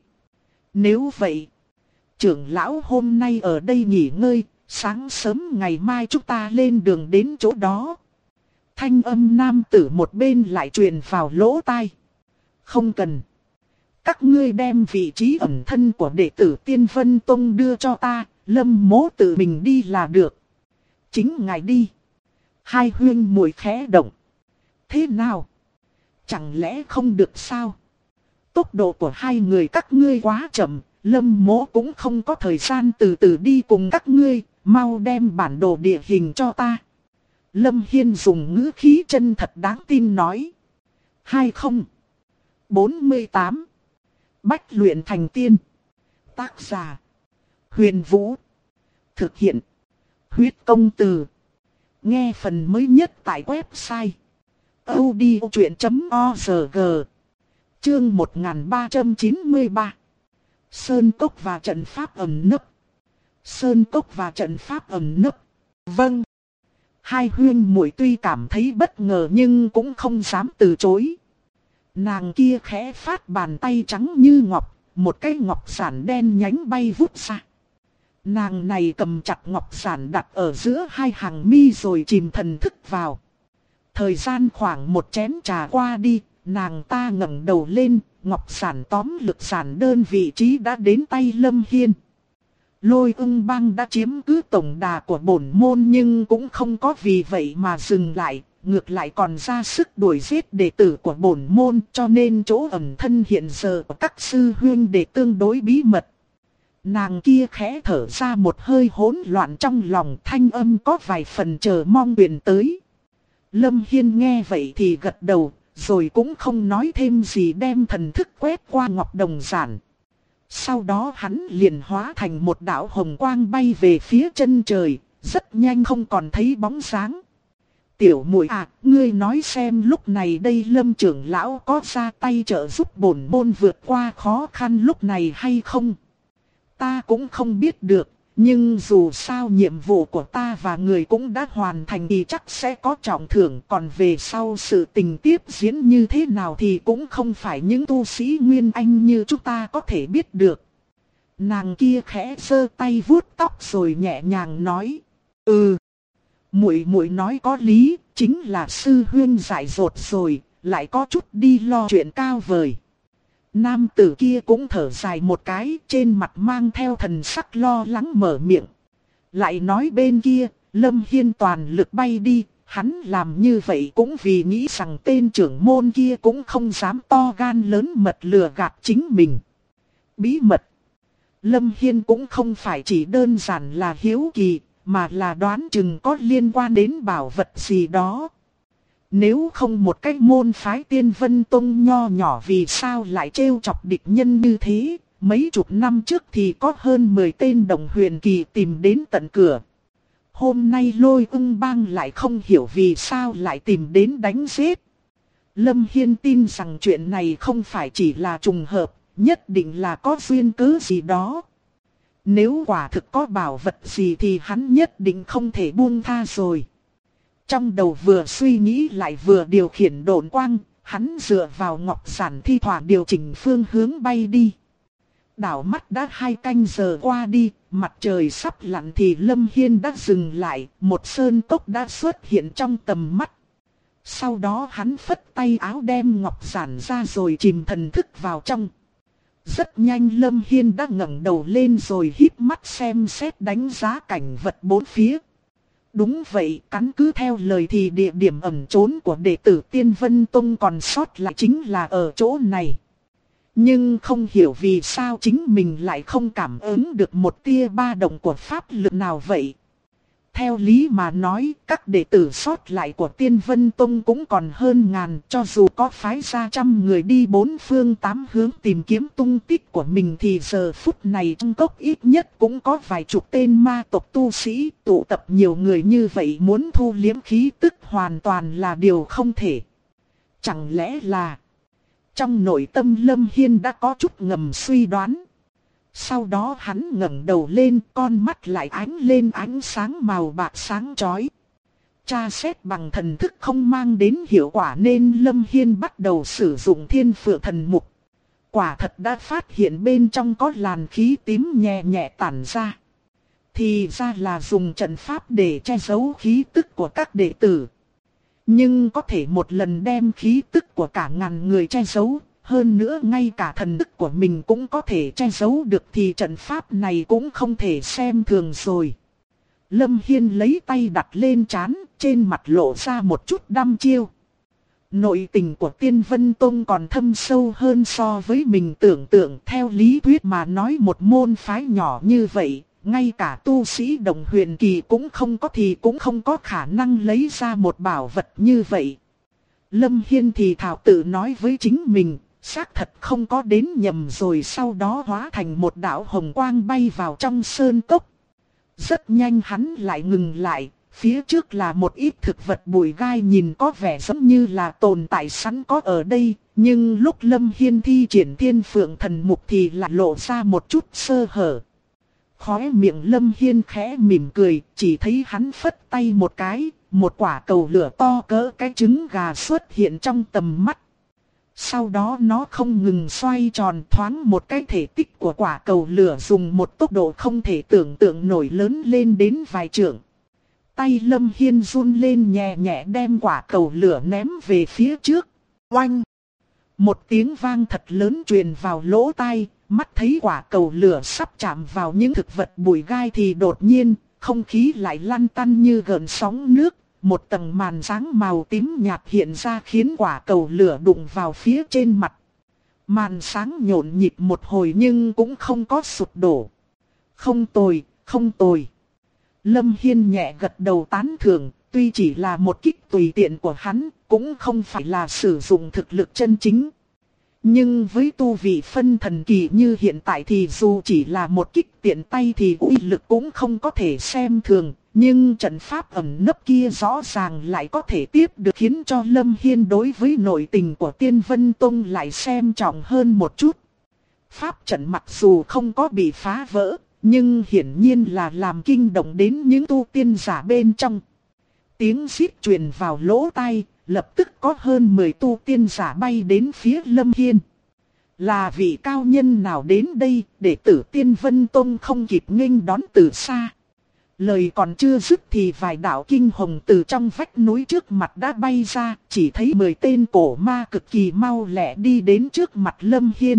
Nếu vậy, trưởng lão hôm nay ở đây nghỉ ngơi, sáng sớm ngày mai chúng ta lên đường đến chỗ đó. Thanh âm nam tử một bên lại truyền vào lỗ tai. Không cần. Các ngươi đem vị trí ẩn thân của đệ tử Tiên Vân Tông đưa cho ta, Lâm mỗ tự mình đi là được. Chính ngài đi. Hai huynh muội khẽ động. Thế nào? Chẳng lẽ không được sao? Tốc độ của hai người các ngươi quá chậm. Lâm mỗ cũng không có thời gian từ từ đi cùng các ngươi, mau đem bản đồ địa hình cho ta. Lâm Hiên dùng ngữ khí chân thật đáng tin nói. 2048 Bách luyện thành tiên. Tác giả Huyền Vũ. Thực hiện Huyết Công Từ. Nghe phần mới nhất tại website audiochuyen.org. Chương 1393. Sơn cốc và trận pháp ẩn nấp. Sơn cốc và trận pháp ẩn nấp. Vâng. Hai huyên muội tuy cảm thấy bất ngờ nhưng cũng không dám từ chối. Nàng kia khẽ phát bàn tay trắng như ngọc, một cái ngọc giản đen nhánh bay vút ra. Nàng này cầm chặt ngọc giản đặt ở giữa hai hàng mi rồi chìm thần thức vào. Thời gian khoảng một chén trà qua đi, nàng ta ngẩng đầu lên, ngọc giản tóm lực giản đơn vị trí đã đến tay Lâm Hiên. Lôi Ưng Bang đã chiếm cứ tổng đà của bổn môn nhưng cũng không có vì vậy mà dừng lại, ngược lại còn ra sức đuổi giết đệ tử của bổn môn, cho nên chỗ ẩn thân hiện giờ của các sư huynh đệ tương đối bí mật. Nàng kia khẽ thở ra một hơi hỗn loạn trong lòng, thanh âm có vài phần chờ mong truyền tới. Lâm Hiên nghe vậy thì gật đầu, rồi cũng không nói thêm gì, đem thần thức quét qua ngọc đồng giản. Sau đó hắn liền hóa thành một đạo hồng quang bay về phía chân trời, rất nhanh không còn thấy bóng dáng. Tiểu muội à, ngươi nói xem lúc này đây Lâm trưởng lão có ra tay trợ giúp bổn môn vượt qua khó khăn lúc này hay không? Ta cũng không biết được, nhưng dù sao nhiệm vụ của ta và người cũng đã hoàn thành thì chắc sẽ có trọng thưởng. Còn về sau sự tình tiếp diễn như thế nào thì cũng không phải những tu sĩ Nguyên Anh như chúng ta có thể biết được. Nàng kia khẽ giơ tay vuốt tóc rồi nhẹ nhàng nói. Muội muội nói có lý, chính là sư huynh dại dột rồi, lại có chút đi lo chuyện cao vời. Nam tử kia cũng thở dài một cái, trên mặt mang theo thần sắc lo lắng mở miệng. Lại nói bên kia, Lâm Hiên toàn lực bay đi, hắn làm như vậy cũng vì nghĩ rằng tên trưởng môn kia cũng không dám to gan lớn mật lừa gạt chính mình. Bí mật. Lâm Hiên cũng không phải chỉ đơn giản là hiếu kỳ, mà là đoán chừng có liên quan đến bảo vật gì đó. Nếu không một cái môn phái Tiên Vân Tông nho nhỏ vì sao lại trêu chọc địch nhân như thế, mấy chục năm trước thì có hơn 10 tên đồng huyền kỳ tìm đến tận cửa. Hôm nay Lôi Ưng Bang lại không hiểu vì sao lại tìm đến đánh giết. Lâm Hiên tin rằng chuyện này không phải chỉ là trùng hợp, nhất định là có duyên cớ gì đó. Nếu quả thực có bảo vật gì thì hắn nhất định không thể buông tha rồi. Trong đầu vừa suy nghĩ lại vừa điều khiển độn quang, hắn dựa vào ngọc giản thi thoảng điều chỉnh phương hướng bay đi. Đảo mắt đã 2 canh giờ qua đi, mặt trời sắp lặn thì Lâm Hiên đã dừng lại, một sơn cốc đã xuất hiện trong tầm mắt. Sau đó hắn phất tay áo đem ngọc giản ra rồi chìm thần thức vào trong. Rất nhanh Lâm Hiên đã ngẩng đầu lên rồi híp mắt xem xét đánh giá cảnh vật bốn phía. Đúng vậy, căn cứ theo lời thì địa điểm ẩn trốn của đệ tử Tiên Vân Tông còn sót lại chính là ở chỗ này. Nhưng không hiểu vì sao chính mình lại không cảm ứng được một tia ba động của pháp lực nào vậy. Theo lý mà nói, các đệ tử sót lại của Tiên Vân Tông cũng còn hơn ngàn, cho dù có phái ra 100 người đi 4 phương 8 hướng tìm kiếm tung tích của mình thì giờ phút này trong cốc ít nhất cũng có vài chục tên ma tộc tu sĩ, tụ tập nhiều người như vậy muốn thu liếm khí tức hoàn toàn là điều không thể. Chẳng lẽ là... Trong nội tâm Lâm Hiên đã có chút ngầm suy đoán. Sau đó hắn ngẩng đầu lên, con mắt lại ánh lên ánh sáng màu bạc sáng chói. Tra xét bằng thần thức không mang đến hiệu quả nên Lâm Hiên bắt đầu sử dụng Thiên Phượng Thần Mục. Quả thật đã phát hiện bên trong có làn khí tím nhẹ nhẹ tản ra. Thì ra là dùng trận pháp để che giấu khí tức của các đệ tử. Nhưng có thể một lần đem khí tức của cả ngàn người che giấu. Hơn nữa ngay cả thần thức của mình cũng có thể che giấu được thì trận pháp này cũng không thể xem thường rồi. Lâm Hiên lấy tay đặt lên trán, trên mặt lộ ra một chút đăm chiêu. Nội tình của Tiên Vân Tông còn thâm sâu hơn so với mình tưởng tượng. Theo lý thuyết mà nói một môn phái nhỏ như vậy, ngay cả tu sĩ đồng huyền kỳ cũng không có thì cũng không có khả năng lấy ra một bảo vật như vậy. Lâm Hiên thì thảo tự nói với chính mình. Xác thật không có đến nhầm rồi, sau đó hóa thành một đạo hồng quang bay vào trong sơn cốc. Rất nhanh hắn lại ngừng lại, phía trước là một ít thực vật bụi gai nhìn có vẻ giống như là tồn tại sẵn có ở đây, Nhưng lúc Lâm Hiên thi triển Thiên Phượng Thần Mục thì lại lộ ra một chút sơ hở. Khóe miệng Lâm Hiên khẽ mỉm cười, chỉ thấy hắn phất tay một cái, một quả cầu lửa to cỡ cái trứng gà xuất hiện trong tầm mắt. Sau đó nó không ngừng xoay tròn, thoáng một cái thể tích của quả cầu lửa dùng một tốc độ không thể tưởng tượng nổi lớn lên đến vài trượng. Tay Lâm Hiên run lên nhẹ nhẹ đem quả cầu lửa ném về phía trước. Oanh! Một tiếng vang thật lớn truyền vào lỗ tai, mắt thấy quả cầu lửa sắp chạm vào những thực vật bụi gai thì đột nhiên, không khí lại lăn tăn như gợn sóng nước. Một tầng màn sáng màu tím nhạt hiện ra khiến quả cầu lửa đụng vào phía trên mặt. Màn sáng nhộn nhịp một hồi nhưng cũng không có sụp đổ. Không tồi, không tồi. Lâm Hiên nhẹ gật đầu tán thưởng, tuy chỉ là một kích tùy tiện của hắn, cũng không phải là sử dụng thực lực chân chính. Nhưng với tu vị phân thần kỳ như hiện tại thì dù chỉ là một kích tiện tay thì uy lực cũng không có thể xem thường. Nhưng trận pháp ẩn nấp kia rõ ràng lại có thể tiếp được, khiến cho Lâm Hiên đối với nội tình của Tiên Vân Tông lại xem trọng hơn một chút. Pháp trận mặc dù không có bị phá vỡ, nhưng hiển nhiên là làm kinh động đến những tu tiên giả bên trong. Tiếng xít truyền vào lỗ tai, lập tức có hơn 10 tu tiên giả bay đến phía Lâm Hiên. Là vị cao nhân nào đến đây, đệ tử Tiên Vân Tông không kịp nghênh đón từ xa. Lời còn chưa dứt thì vài đạo kinh hồng từ trong vách núi trước mặt đã bay ra, chỉ thấy 10 tên cổ ma cực kỳ mau lẹ đi đến trước mặt Lâm Hiên.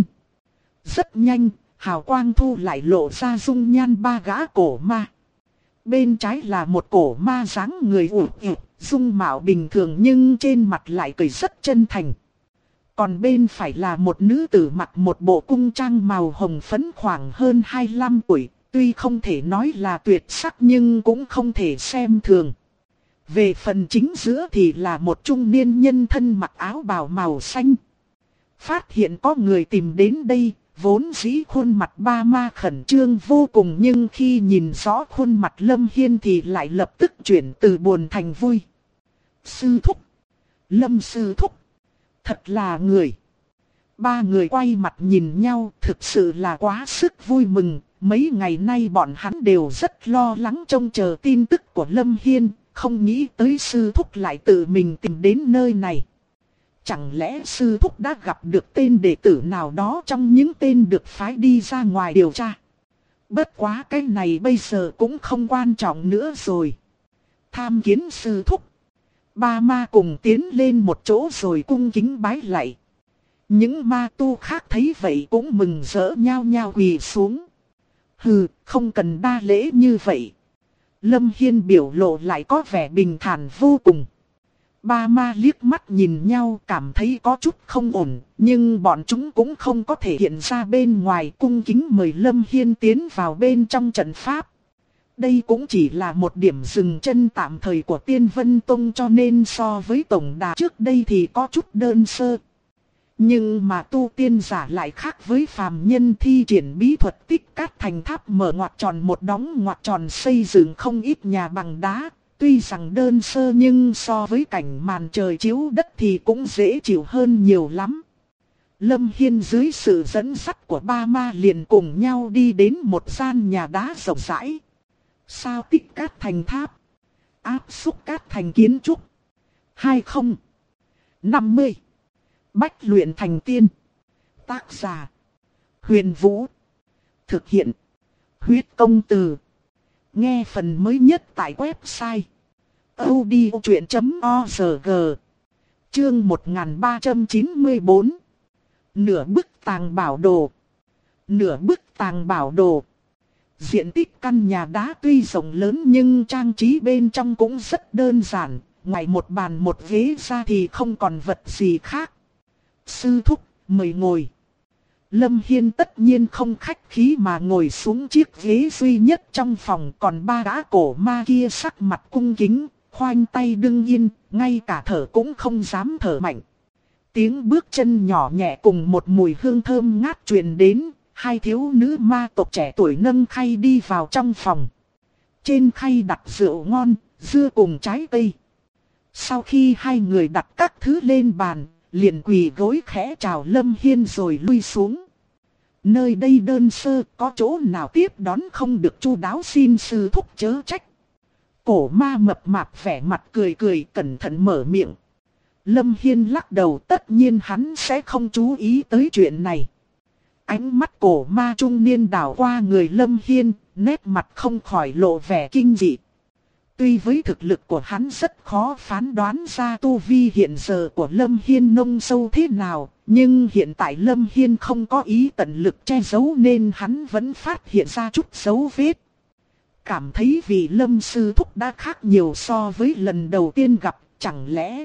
Rất nhanh, hào quang thu lại lộ ra dung nhan ba gã cổ ma. Bên trái là một cổ ma dáng người ủ dung mạo bình thường nhưng trên mặt lại cười rất chân thành. Còn bên phải là một nữ tử mặc một bộ cung trang màu hồng phấn khoảng hơn 25 tuổi. Tuy không thể nói là tuyệt sắc nhưng cũng không thể xem thường. Về phần chính giữa thì là một trung niên nhân thân mặc áo bào màu xanh. Phát hiện có người tìm đến đây, vốn dĩ khuôn mặt ba ma khẩn trương vô cùng nhưng khi nhìn rõ khuôn mặt Lâm Hiên thì lại lập tức chuyển từ buồn thành vui. Sư thúc! Lâm sư thúc! Thật là người! Ba người quay mặt nhìn nhau, thực sự là quá sức vui mừng. Mấy ngày nay bọn hắn đều rất lo lắng trông chờ tin tức của Lâm Hiên, không nghĩ tới sư thúc lại tự mình tìm đến nơi này. Chẳng lẽ sư thúc đã gặp được tên đệ tử nào đó trong những tên được phái đi ra ngoài điều tra? Bất quá cái này bây giờ cũng không quan trọng nữa rồi. Tham kiến sư thúc. Ba ma cùng tiến lên một chỗ rồi cung kính bái lạy. Những ma tu khác thấy vậy cũng mừng rỡ nhao nhao quỳ xuống. Hừ, không cần đa lễ như vậy. Lâm Hiên biểu lộ lại có vẻ bình thản vô cùng. Ba ma liếc mắt nhìn nhau cảm thấy có chút không ổn, nhưng bọn chúng cũng không có thể hiện ra bên ngoài, cung kính mời Lâm Hiên tiến vào bên trong trận pháp. Đây cũng chỉ là một điểm dừng chân tạm thời của Tiên Vân Tông cho nên so với tổng đà trước đây thì có chút đơn sơ. Nhưng mà tu tiên giả lại khác với phàm nhân thi triển bí thuật tích cát thành tháp mở ngoặc tròn một đóng ngoặc tròn xây dựng không ít nhà bằng đá. Tuy rằng đơn sơ nhưng so với cảnh màn trời chiếu đất thì cũng dễ chịu hơn nhiều lắm. Lâm Hiên dưới sự dẫn dắt của ba ma liền cùng nhau đi đến một gian nhà đá rộng rãi. Sao tích cát thành tháp? Áp xúc cát thành kiến trúc. 2050 Bách luyện thành tiên. Tác giả Huyền Vũ. Thực hiện Huyết Công Từ. Nghe phần mới nhất tại website audiochuyện.org. Chương 1394. Nửa bức tàng bảo đồ. Nửa bức tàng bảo đồ. Diện tích căn nhà đá tuy rộng lớn nhưng trang trí bên trong cũng rất đơn giản. Ngoài một bàn một ghế ra thì không còn vật gì khác. Sư thúc, mời ngồi. Lâm Hiên tất nhiên không khách khí mà ngồi xuống chiếc ghế duy nhất trong phòng, còn ba gã cổ ma kia sắc mặt cung kính, khoanh tay đứng yên, ngay cả thở cũng không dám thở mạnh. Tiếng bước chân nhỏ nhẹ cùng một mùi hương thơm ngát truyền đến, hai thiếu nữ ma tộc trẻ tuổi nâng khay đi vào trong phòng. Trên khay đặt rượu ngon, dưa cùng trái cây. Sau khi hai người đặt các thứ lên bàn, liền quỳ gối khẽ chào Lâm Hiên rồi lui xuống. Nơi đây đơn sơ, có chỗ nào tiếp đón không được chu đáo, xin sư thúc chớ trách. Cổ ma mập mạp vẻ mặt cười cười cẩn thận mở miệng. Lâm Hiên lắc đầu, tất nhiên hắn sẽ không chú ý tới chuyện này. Ánh mắt cổ ma trung niên đảo qua người Lâm Hiên, nét mặt không khỏi lộ vẻ kinh dị. Tuy với thực lực của hắn rất khó phán đoán ra tu vi hiện giờ của Lâm Hiên nông sâu thế nào, nhưng hiện tại Lâm Hiên không có ý tận lực che giấu nên hắn vẫn phát hiện ra chút dấu vết. Cảm thấy vị Lâm sư thúc đã khác nhiều so với lần đầu tiên gặp, chẳng lẽ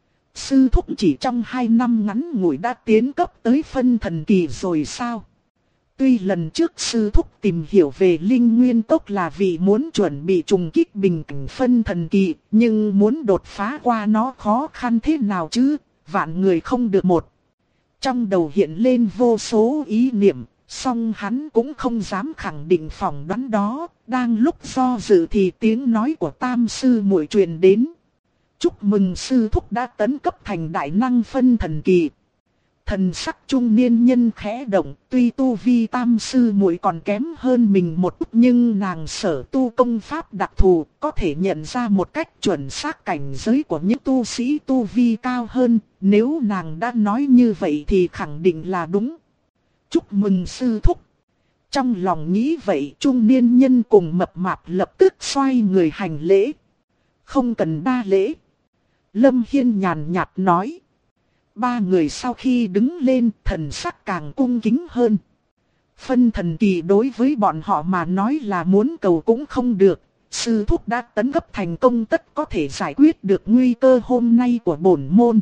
sư thúc chỉ trong 2 năm ngắn ngủi đã tiến cấp tới phân thần kỳ rồi sao? Tuy lần trước sư thúc tìm hiểu về linh nguyên tốc là vì muốn chuẩn bị trùng kích bình cảnh phân thần kỳ, nhưng muốn đột phá qua nó khó khăn thế nào chứ, vạn người không được một. Trong đầu hiện lên vô số ý niệm, song hắn cũng không dám khẳng định phỏng đoán đó, đang lúc do dự thì tiếng nói của tam sư muội truyền đến. Chúc mừng sư thúc đã tấn cấp thành đại năng phân thần kỳ. Thần sắc trung niên nhân khẽ động, tuy tu vi tam sư muội còn kém hơn mình một chút nhưng nàng sở tu công pháp đặc thù, có thể nhận ra một cách chuẩn xác cảnh giới của những tu sĩ tu vi cao hơn, nếu nàng đã nói như vậy thì khẳng định là đúng. Chúc mừng sư thúc. Trong lòng nghĩ vậy, trung niên nhân cùng mập mạp lập tức xoay người hành lễ. Không cần đa lễ. Lâm Hiên nhàn nhạt nói. 3 người sau khi đứng lên, thần sắc càng cung kính hơn. Phân thần kỳ đối với bọn họ mà nói là muốn cầu cũng không được. Sư thúc đã tấn cấp thành công, tất có thể giải quyết được nguy cơ hôm nay của bổn môn.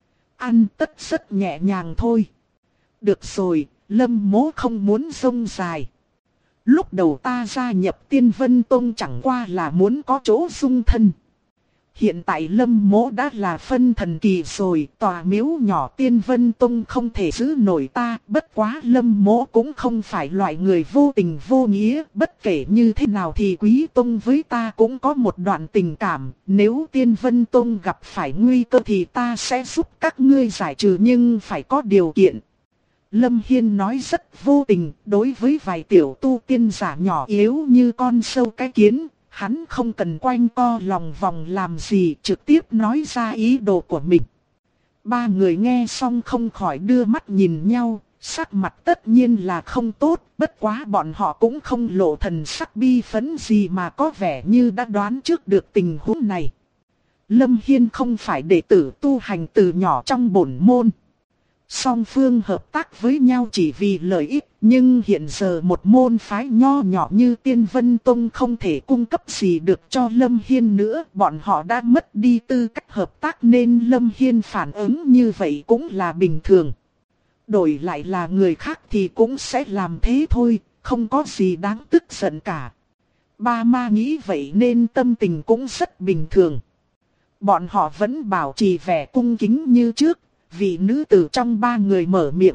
Ăn tất rất nhẹ nhàng thôi. Được rồi, Lâm mỗ không muốn rông dài. Lúc đầu ta gia nhập Tiên Vân Tông chẳng qua là muốn có chỗ dung thân. Hiện tại Lâm mỗ đã là phân thần kỳ rồi, tòa miếu nhỏ Tiên Vân Tông không thể giữ nổi ta, bất quá Lâm mỗ cũng không phải loại người vô tình vô nghĩa, bất kể như thế nào thì Quý Tông với ta cũng có một đoạn tình cảm, nếu Tiên Vân Tông gặp phải nguy cơ thì ta sẽ giúp các ngươi giải trừ nhưng phải có điều kiện. Lâm Hiên nói rất vô tình, đối với vài tiểu tu tiên giả nhỏ yếu như con sâu cái kiến. Hắn không cần quanh co lòng vòng làm gì, trực tiếp nói ra ý đồ của mình. 3 người nghe xong không khỏi đưa mắt nhìn nhau, sắc mặt tất nhiên là không tốt, bất quá bọn họ cũng không lộ thần sắc bi phẫn gì mà có vẻ như đã đoán trước được tình huống này. Lâm Hiên không phải đệ tử tu hành từ nhỏ trong bổn môn. Song phương hợp tác với nhau chỉ vì lợi ích, nhưng hiện giờ một môn phái nho nhỏ như Tiên Vân Tông không thể cung cấp gì được cho Lâm Hiên nữa. Bọn họ đã mất đi tư cách hợp tác nên Lâm Hiên phản ứng như vậy cũng là bình thường. Đổi lại là người khác thì cũng sẽ làm thế thôi, không có gì đáng tức giận cả. Ba ma nghĩ vậy nên tâm tình cũng rất bình thường. Bọn họ vẫn bảo trì vẻ cung kính như trước. Vị nữ tử trong 3 người mở miệng.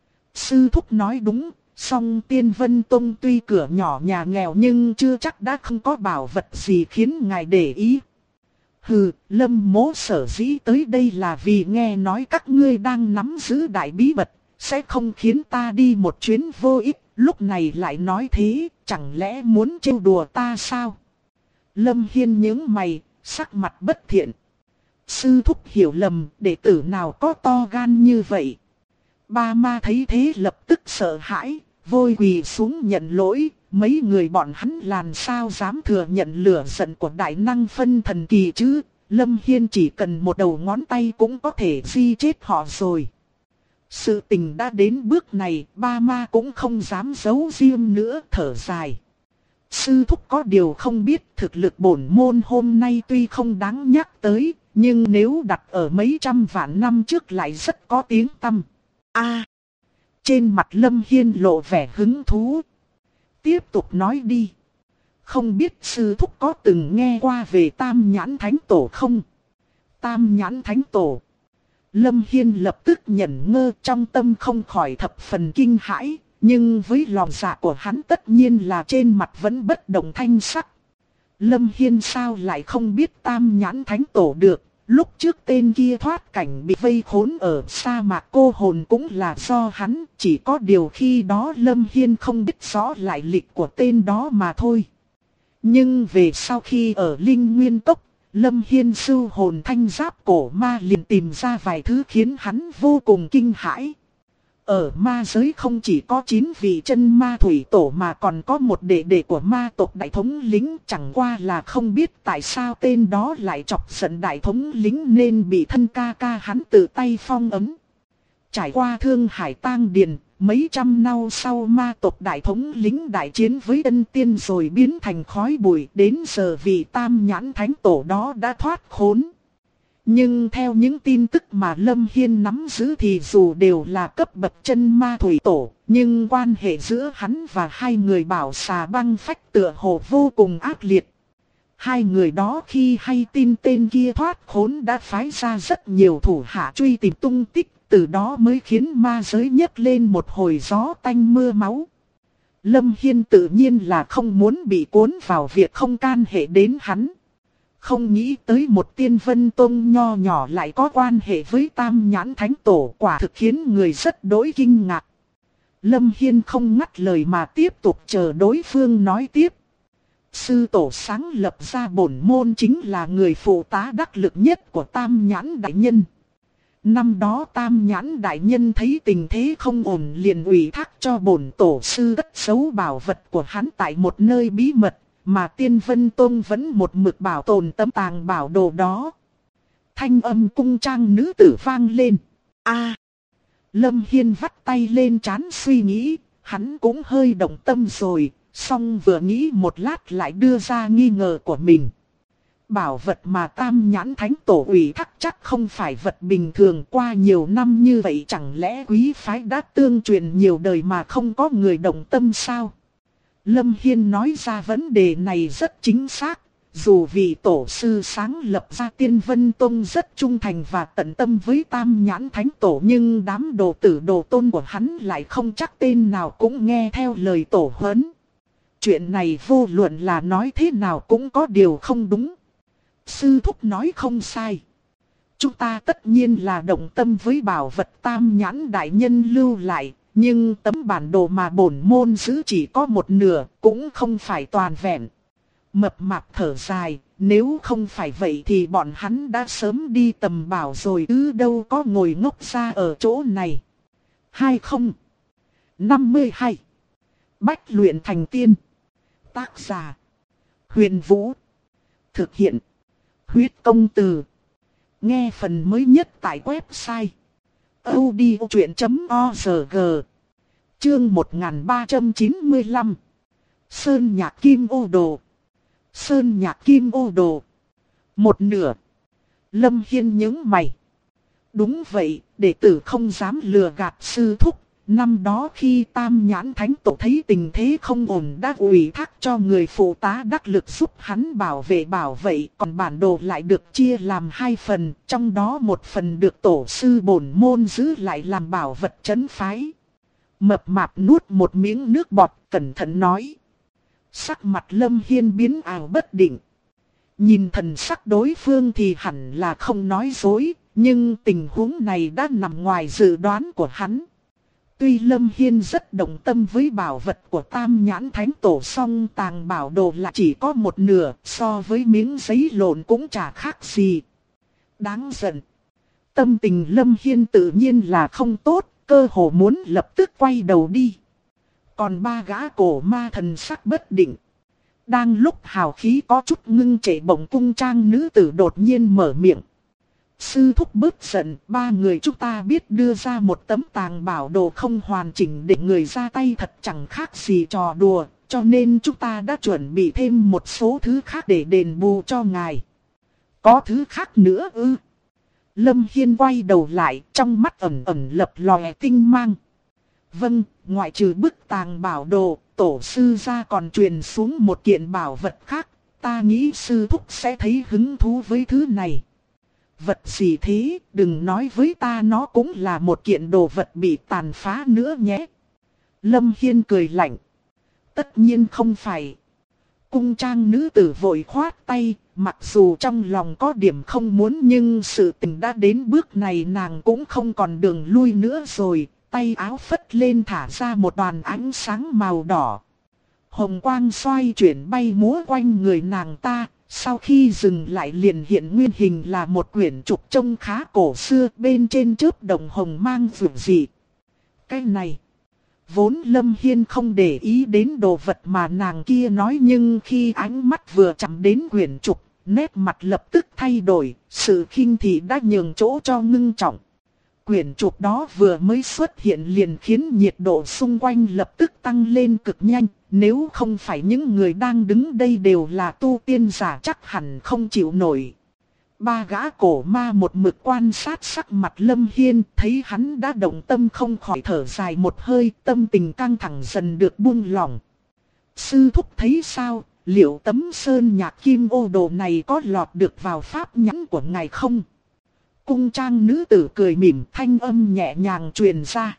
Sư thúc nói đúng, song Tiên Vân Tông tuy cửa nhỏ nhà nghèo nhưng chưa chắc đã không có bảo vật gì khiến ngài để ý. Hừ, Lâm mỗ sở dĩ tới đây là vì nghe nói các ngươi đang nắm giữ đại bí mật, sẽ không khiến ta đi một chuyến vô ích, lúc này lại nói thế, chẳng lẽ muốn trêu đùa ta sao? Lâm Hiên nhướng mày, sắc mặt bất thiện. Sư thúc hiểu lầm, đệ tử nào có to gan như vậy. Ba ma thấy thế lập tức sợ hãi, vội quỳ xuống nhận lỗi. Mấy người bọn hắn làm sao dám thừa nhận lửa giận của đại năng phân thần kỳ chứ. Lâm Hiên chỉ cần một đầu ngón tay cũng có thể di chết họ rồi. Sự tình đã đến bước này, ba ma cũng không dám giấu riêng nữa, thở dài. Sư thúc có điều không biết, thực lực bổn môn hôm nay tuy không đáng nhắc tới, nhưng nếu đặt ở mấy trăm vạn năm trước lại rất có tiếng tăm. Trên mặt Lâm Hiên lộ vẻ hứng thú. Tiếp tục nói đi. Không biết sư thúc có từng nghe qua về Tam Nhãn Thánh Tổ không? Tam Nhãn Thánh Tổ. Lâm Hiên lập tức nhẩn ngơ, trong tâm không khỏi thập phần kinh hãi. Nhưng với lòng dạ của hắn tất nhiên là trên mặt vẫn bất động thanh sắc. Lâm Hiên sao lại không biết Tam Nhãn Thánh Tổ được, Lúc trước tên kia thoát cảnh bị vây khốn ở sa mạc cô hồn cũng là do hắn, chỉ có điều khi đó Lâm Hiên không biết rõ lại lịch của tên đó mà thôi. Nhưng về sau khi ở Linh Nguyên Cốc, Lâm Hiên sưu hồn thanh giáp cổ ma liền tìm ra vài thứ khiến hắn vô cùng kinh hãi. Ở ma giới không chỉ có 9 vị chân ma thủy tổ mà còn có một đệ đệ của ma tộc đại thống lĩnh, chẳng qua là không biết tại sao tên đó lại chọc giận đại thống lĩnh nên bị thân ca ca hắn tự tay phong ấn. Trải qua Thương Hải Tang Điền, mấy trăm năm sau ma tộc đại thống lĩnh đại chiến với ân tiên rồi biến thành khói bụi, đến giờ vị tam nhãn thánh tổ đó đã thoát khốn. Nhưng theo những tin tức mà Lâm Hiên nắm giữ thì dù đều là cấp bậc chân ma thủy tổ, nhưng quan hệ giữa hắn và hai người bảo xà băng phách tựa hồ vô cùng ác liệt. Hai người đó khi hay tin tên kia thoát khốn đã phái ra rất nhiều thủ hạ truy tìm tung tích, từ đó mới khiến ma giới nhấc lên một hồi gió tanh mưa máu. Lâm Hiên tự nhiên là không muốn bị cuốn vào việc không can hệ đến hắn. Không nghĩ tới một Tiên Vân Tông nho nhỏ lại có quan hệ với Tam Nhãn Thánh Tổ, quả thực khiến người rất đỗi kinh ngạc. Lâm Hiên không ngắt lời mà tiếp tục chờ đối phương nói tiếp. Sư tổ sáng lập ra bổn môn chính là người phụ tá đắc lực nhất của Tam Nhãn Đại Nhân. Năm đó Tam Nhãn Đại Nhân thấy tình thế không ổn liền ủy thác cho bổn tổ sư cất giấu bảo vật của hắn tại một nơi bí mật, mà Tiên Vân Tông vẫn một mực bảo tồn tấm tàng bảo đồ đó. Thanh âm cung trang nữ tử vang lên. Lâm Hiên vắt tay lên trán suy nghĩ, hắn cũng hơi động tâm rồi, song vừa nghĩ một lát lại đưa ra nghi ngờ của mình. Bảo vật mà Tam Nhãn Thánh Tổ ủy thác chắc không phải vật bình thường, qua nhiều năm như vậy chẳng lẽ quý phái đã tương truyền nhiều đời mà không có người động tâm sao? Lâm Hiên nói ra vấn đề này rất chính xác, dù vị tổ sư sáng lập ra Tiên Vân Tông rất trung thành và tận tâm với Tam Nhãn Thánh Tổ, nhưng đám đồ tử đồ tôn của hắn lại không chắc tên nào cũng nghe theo lời tổ huấn. Chuyện này vô luận là nói thế nào cũng có điều không đúng. Sư thúc nói không sai. Chúng ta tất nhiên là động tâm với bảo vật Tam Nhãn Đại Nhân lưu lại, nhưng tấm bản đồ mà bổn môn giữ chỉ có một nửa, cũng không phải toàn vẹn. Mập mạp thở dài, nếu không phải vậy thì bọn hắn đã sớm đi tầm bảo rồi, đâu có ngồi ngốc ra ở chỗ này. 2052 Bách luyện thành tiên. Tác giả Huyền Vũ. Thực hiện Huyết Công Từ. Nghe phần mới nhất tại website audiochuyện.org. Chương 1395. Sơn Nhạc Kim Ô Đồ. Sơn Nhạc Kim Ô Đồ. Một nửa. Lâm Hiên nhướng mày. Đúng vậy, đệ tử không dám lừa gạt sư thúc. Năm đó khi Tam Nhãn Thánh Tổ thấy tình thế không ổn đã ủy thác cho người phụ tá đắc lực giúp hắn bảo vệ còn bản đồ lại được chia làm 2 phần, trong đó một phần được tổ sư bổn môn giữ lại làm bảo vật trấn phái. Mập mạp nuốt một miếng nước bọt, cẩn thận nói. Sắc mặt Lâm Hiên biến ảo bất định. Nhìn thần sắc đối phương thì hẳn là không nói dối, nhưng tình huống này đã nằm ngoài dự đoán của hắn. Tuy Lâm Hiên rất động tâm với bảo vật của Tam Nhãn Thánh Tổ, song tàng bảo đồ là chỉ có một nửa, so với miếng giấy lộn cũng chả khác gì. Đáng giận. Tâm tình Lâm Hiên tự nhiên là không tốt, cơ hồ muốn lập tức quay đầu đi. Còn 3 gã cổ ma thần sắc bất định. Đang lúc hào khí có chút ngưng trệ, bỗng cung trang nữ tử đột nhiên mở miệng. Sư thúc bớt giận, 3 người chúng ta biết đưa ra một tấm tàng bảo đồ không hoàn chỉnh để người ra tay thật chẳng khác gì trò đùa, cho nên chúng ta đã chuẩn bị thêm một số thứ khác để đền bù cho ngài. Có thứ khác nữa ư? Lâm Hiên quay đầu lại, trong mắt ẩn ẩn lập lòe tinh mang. Vâng, ngoại trừ bức tàng bảo đồ, tổ sư gia còn truyền xuống một kiện bảo vật khác, ta nghĩ sư thúc sẽ thấy hứng thú với thứ này. Vật gì thế, đừng nói với ta nó cũng là một kiện đồ vật bị tàn phá nữa nhé. Lâm Hiên cười lạnh. Tất nhiên không phải. Cung trang nữ tử vội khoát tay, mặc dù trong lòng có điểm không muốn nhưng sự tình đã đến bước này nàng cũng không còn đường lui nữa rồi, tay áo phất lên thả ra một đoàn ánh sáng màu đỏ. Hồng quang xoay chuyển bay múa quanh người nàng ta, sau khi dừng lại liền hiện nguyên hình là một quyển trục trông khá cổ xưa, bên trên chớp đồng hồng mang vượng dị. Cái này, vốn Lâm Hiên không để ý đến đồ vật mà nàng kia nói, nhưng khi ánh mắt vừa chạm đến quyển trục, nét mặt lập tức thay đổi, sự khinh thị đã nhường chỗ cho ngưng trọng. Quyển trục đó vừa mới xuất hiện liền khiến nhiệt độ xung quanh lập tức tăng lên cực nhanh, nếu không phải những người đang đứng đây đều là tu tiên giả chắc hẳn không chịu nổi. Ba gã cổ ma một mực quan sát sắc mặt Lâm Hiên, thấy hắn đã động tâm không khỏi thở dài một hơi, tâm tình căng thẳng dần được buông lỏng. Sư thúc thấy sao, liệu tấm sơn nhạc kim ô đồ này có lọt được vào pháp nhãn của ngài không? Cung trang nữ tử cười mỉm, thanh âm nhẹ nhàng truyền ra.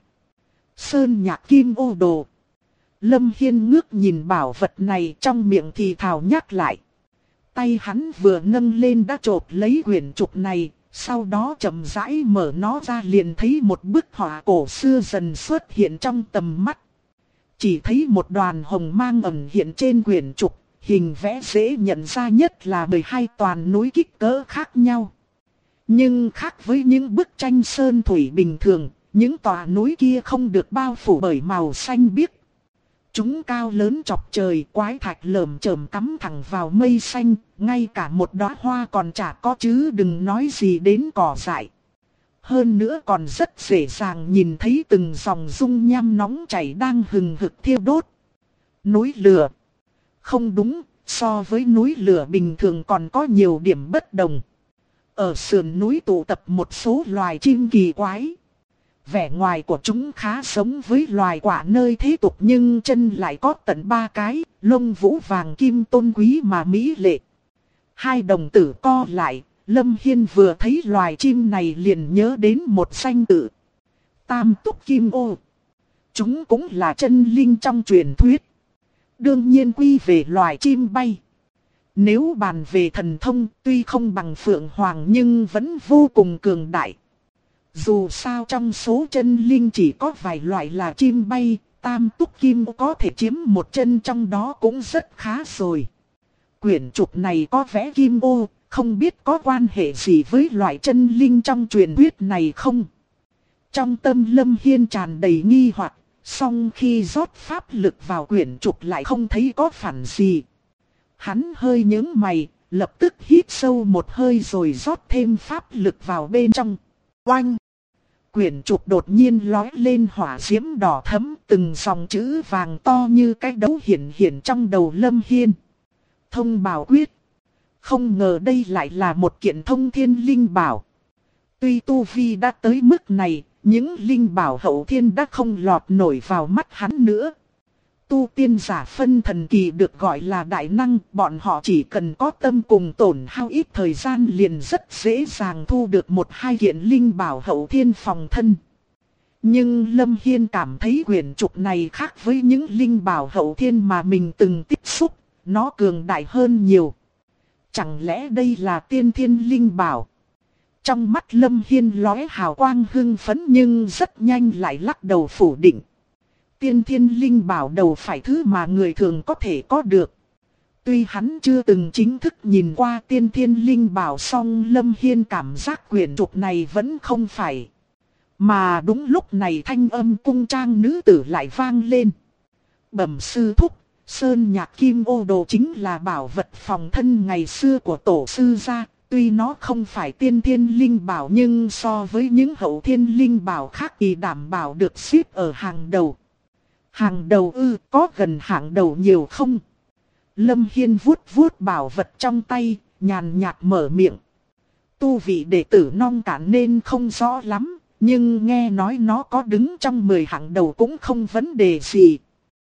Sơn nhạc kim ô đồ. Lâm Hiên ngước nhìn bảo vật này, trong miệng thì thào nhắc lại. Tay hắn vừa nâng lên đã chộp lấy quyển trục này, sau đó chậm rãi mở nó ra liền thấy một bức họa cổ xưa dần xuất hiện trong tầm mắt. Chỉ thấy một đoàn hồng mang ẩn hiện trên quyển trục, hình vẽ dễ nhận ra nhất là 12 toàn núi kích cỡ khác nhau. Nhưng khác với những bức tranh sơn thủy bình thường, những tòa núi kia không được bao phủ bởi màu xanh biếc. Chúng cao lớn chọc trời, quái thạch lởm chởm cắm thẳng vào mây xanh, ngay cả một đóa hoa còn chả có chứ đừng nói gì đến cỏ dại. Hơn nữa còn rất dễ dàng nhìn thấy từng dòng dung nham nóng chảy đang hừng hực thiêu đốt. Núi lửa. Không đúng, so với núi lửa bình thường còn có nhiều điểm bất đồng. Ở sườn núi tụ tập một số loài chim kỳ quái. Vẻ ngoài của chúng khá giống với loài quả nơi thế tục nhưng chân lại có tận 3 cái, lông vũ vàng kim tôn quý mà mỹ lệ. Hai đồng tử co lại, Lâm Hiên vừa thấy loài chim này liền nhớ đến một danh tự. Tam túc kim ô. Chúng cũng là chân linh trong truyền thuyết. Đương nhiên quy về loài chim bay. Nếu bàn về thần thông tuy không bằng phượng hoàng nhưng vẫn vô cùng cường đại. Dù sao trong số chân linh chỉ có vài loại là chim bay, tam túc kim có thể chiếm một chân trong đó cũng rất khá rồi. Quyển trục này có vẽ kim ô, không biết có quan hệ gì với loại chân linh trong truyền thuyết này không? Trong tâm Lâm Hiên tràn đầy nghi hoặc, song khi rót pháp lực vào quyển trục lại không thấy có phản gì. Hắn hơi nhướng mày, lập tức hít sâu một hơi rồi rót thêm pháp lực vào bên trong. Oanh! Quyển trục đột nhiên lói lên hỏa diễm đỏ thẫm, từng dòng chữ vàng to như cái đấu hiện trong đầu Lâm Hiên. Thông bảo quyết. Không ngờ đây lại là một kiện thông thiên linh bảo. Tuy tu vi đã tới mức này, những linh bảo hậu thiên đã không lọt nổi vào mắt hắn nữa. Tu tiên giả phân thần kỳ được gọi là đại năng, bọn họ chỉ cần có tâm cùng tổn hao ít thời gian liền rất dễ dàng thu được 1-2 kiện linh bảo hậu thiên phòng thân. Nhưng Lâm Hiên cảm thấy quyển trục này khác với những linh bảo hậu thiên mà mình từng tiếp xúc, nó cường đại hơn nhiều. Chẳng lẽ đây là tiên thiên linh bảo? Trong mắt Lâm Hiên lóe hào quang hưng phấn nhưng rất nhanh lại lắc đầu phủ định. Tiên thiên linh bảo đâu phải thứ mà người thường có thể có được. Tuy hắn chưa từng chính thức nhìn qua tiên thiên linh bảo song Lâm Hiên cảm giác quyển trục này vẫn không phải. Mà đúng lúc này thanh âm cung trang nữ tử lại vang lên. Bẩm sư thúc, sơn nhạc kim ô đồ chính là bảo vật phòng thân ngày xưa của tổ sư gia. Tuy nó không phải tiên thiên linh bảo nhưng so với những hậu thiên linh bảo khác thì đảm bảo được xếp ở hàng đầu. Hàng đầu ư, có gần hàng đầu nhiều không? Lâm Hiên vuốt vuốt bảo vật trong tay, nhàn nhạt mở miệng. Tu vị đệ tử non cạn nên không rõ lắm, nhưng nghe nói nó có đứng trong 10 hàng đầu cũng không vấn đề gì.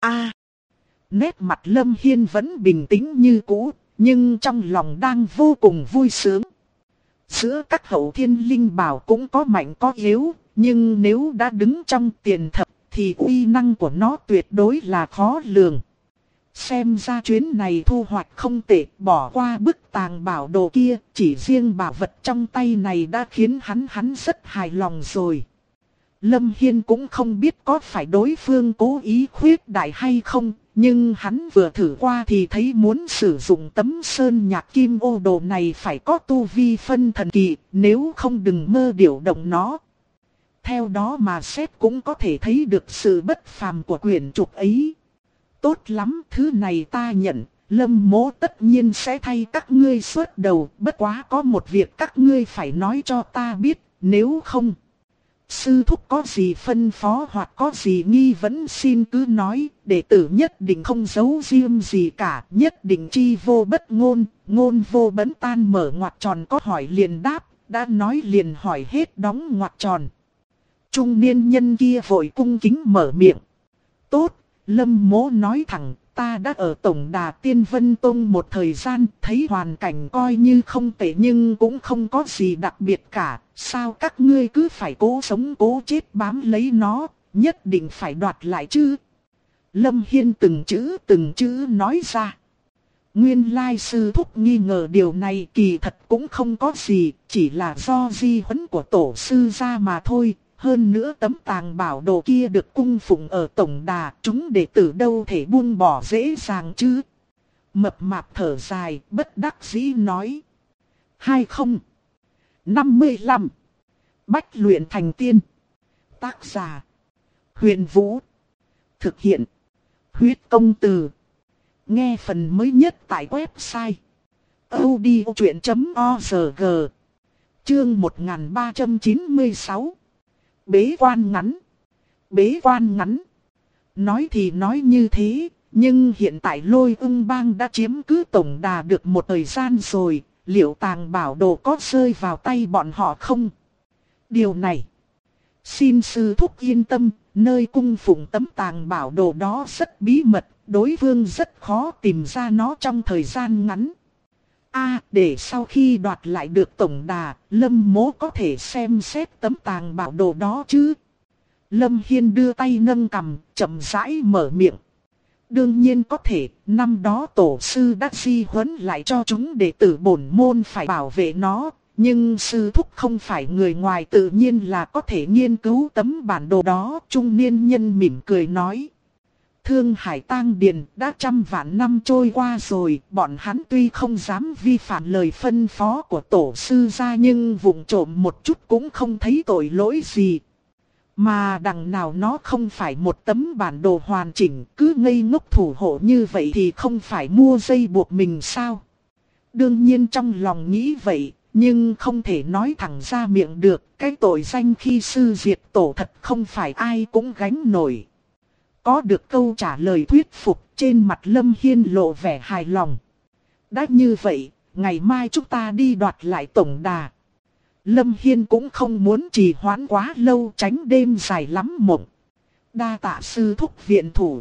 Nét mặt Lâm Hiên vẫn bình tĩnh như cũ, nhưng trong lòng đang vô cùng vui sướng. Giữa các hậu thiên linh bảo cũng có mạnh có yếu, nhưng nếu đã đứng trong tiền thập thì uy năng của nó tuyệt đối là khó lường. Xem ra chuyến này thu hoạch không tệ, bỏ qua bức tàng bảo đồ kia, chỉ riêng bảo vật trong tay này đã khiến hắn rất hài lòng rồi. Lâm Hiên cũng không biết có phải đối phương cố ý khuyết đại hay không, nhưng hắn vừa thử qua thì thấy muốn sử dụng tấm sơn nhạc kim ô đồ này phải có tu vi phân thần kỳ, nếu không đừng mơ điều động nó. Theo đó mà xét cũng có thể thấy được sự bất phàm của quyển trục ấy. Tốt lắm, thứ này ta nhận, Lâm Mỗ tất nhiên sẽ thay các ngươi xuất đầu, bất quá có một việc các ngươi phải nói cho ta biết, nếu không. Sư thúc có gì phân phó hoặc có gì nghi vấn xin cứ nói, đệ tử nhất định không giấu riêng gì cả, nhất định chi vô bất ngôn, ngôn vô bấn tan. Mở ngoặc tròn có hỏi liền đáp, đã nói liền hỏi hết đóng ngoặc tròn. Trung niên nhân kia vội cung kính mở miệng. Tốt, Lâm Mỗ nói thẳng, ta đã ở Tổng Đà Tiên Vân Tông một thời gian, thấy hoàn cảnh coi như không tệ nhưng cũng không có gì đặc biệt cả. Sao các ngươi cứ phải cố sống cố chết bám lấy nó, nhất định phải đoạt lại chứ? Lâm Hiên từng chữ nói ra. Nguyên lai sư thúc nghi ngờ điều này kỳ thật cũng không có gì, chỉ là do di huấn của tổ sư ra mà thôi. Hơn nữa tấm tàng bảo đồ kia được cung phụng ở Tổng Đà, chúng đệ tử đâu thể buông bỏ dễ dàng chứ. Mập mạp thở dài, bất đắc dĩ nói. 2055 Bách luyện thành tiên. Tác giả Huyền Vũ. Thực hiện Huyết Công Từ. Nghe phần mới nhất tại website audiochuyện.org. Chương 1396. Bế quan ngắn. Bế quan ngắn. Nói thì nói như thế, nhưng hiện tại Lôi Ưng Bang đã chiếm cứ Tổng Đà được một thời gian rồi, liệu tàng bảo đồ có rơi vào tay bọn họ không? Điều này, xin sư thúc yên tâm, nơi cung phụng tấm tàng bảo đồ đó rất bí mật, đối phương rất khó tìm ra nó trong thời gian ngắn. Để sau khi đoạt lại được Tổng Đà, Lâm Mỗ có thể xem xét tấm tàng bảo đồ đó chứ? Lâm Hiên đưa tay nâng cằm, chậm rãi mở miệng. Đương nhiên có thể, năm đó tổ sư đã di huấn lại cho chúng đệ tử bổn môn phải bảo vệ nó. Nhưng sư thúc không phải người ngoài, tự nhiên là có thể nghiên cứu tấm bản đồ đó. Trung niên nhân mỉm cười nói. Thương Hải Tang Điền đã trăm vạn năm trôi qua rồi, bọn hắn tuy không dám vi phạm lời phân phó của tổ sư ra nhưng vụng trộm một chút cũng không thấy tội lỗi gì. Mà đằng nào nó không phải một tấm bản đồ hoàn chỉnh, cứ ngây ngốc thủ hộ như vậy thì không phải mua dây buộc mình sao? Đương nhiên trong lòng nghĩ vậy, nhưng không thể nói thẳng ra miệng được, cái tội danh khi sư diệt tổ thật không phải ai cũng gánh nổi. Có được câu trả lời thuyết phục, trên mặt Lâm Hiên lộ vẻ hài lòng. Đã như vậy, ngày mai chúng ta đi đoạt lại Tổng Đà. Lâm Hiên cũng không muốn trì hoãn quá lâu, tránh đêm dài lắm mộng. Đa tạ sư thúc viện thủ.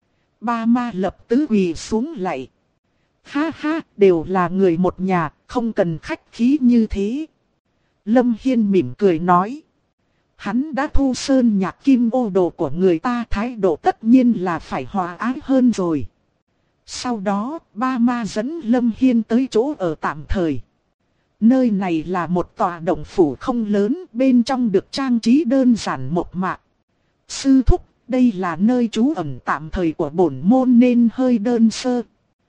Ba ma lập tứ quỳ xuống lạy. Ha ha, đều là người một nhà, không cần khách khí như thế. Lâm Hiên mỉm cười nói. Hắn đã thu sơn nhạc kim ô đồ của người ta, thái độ tất nhiên là phải hòa ái hơn rồi. Sau đó, ba ma dẫn Lâm Hiên tới chỗ ở tạm thời. Nơi này là một tòa động phủ không lớn, bên trong được trang trí đơn giản một mạc. Sư thúc, đây là nơi trú ẩn tạm thời của bổn môn nên hơi đơn sơ.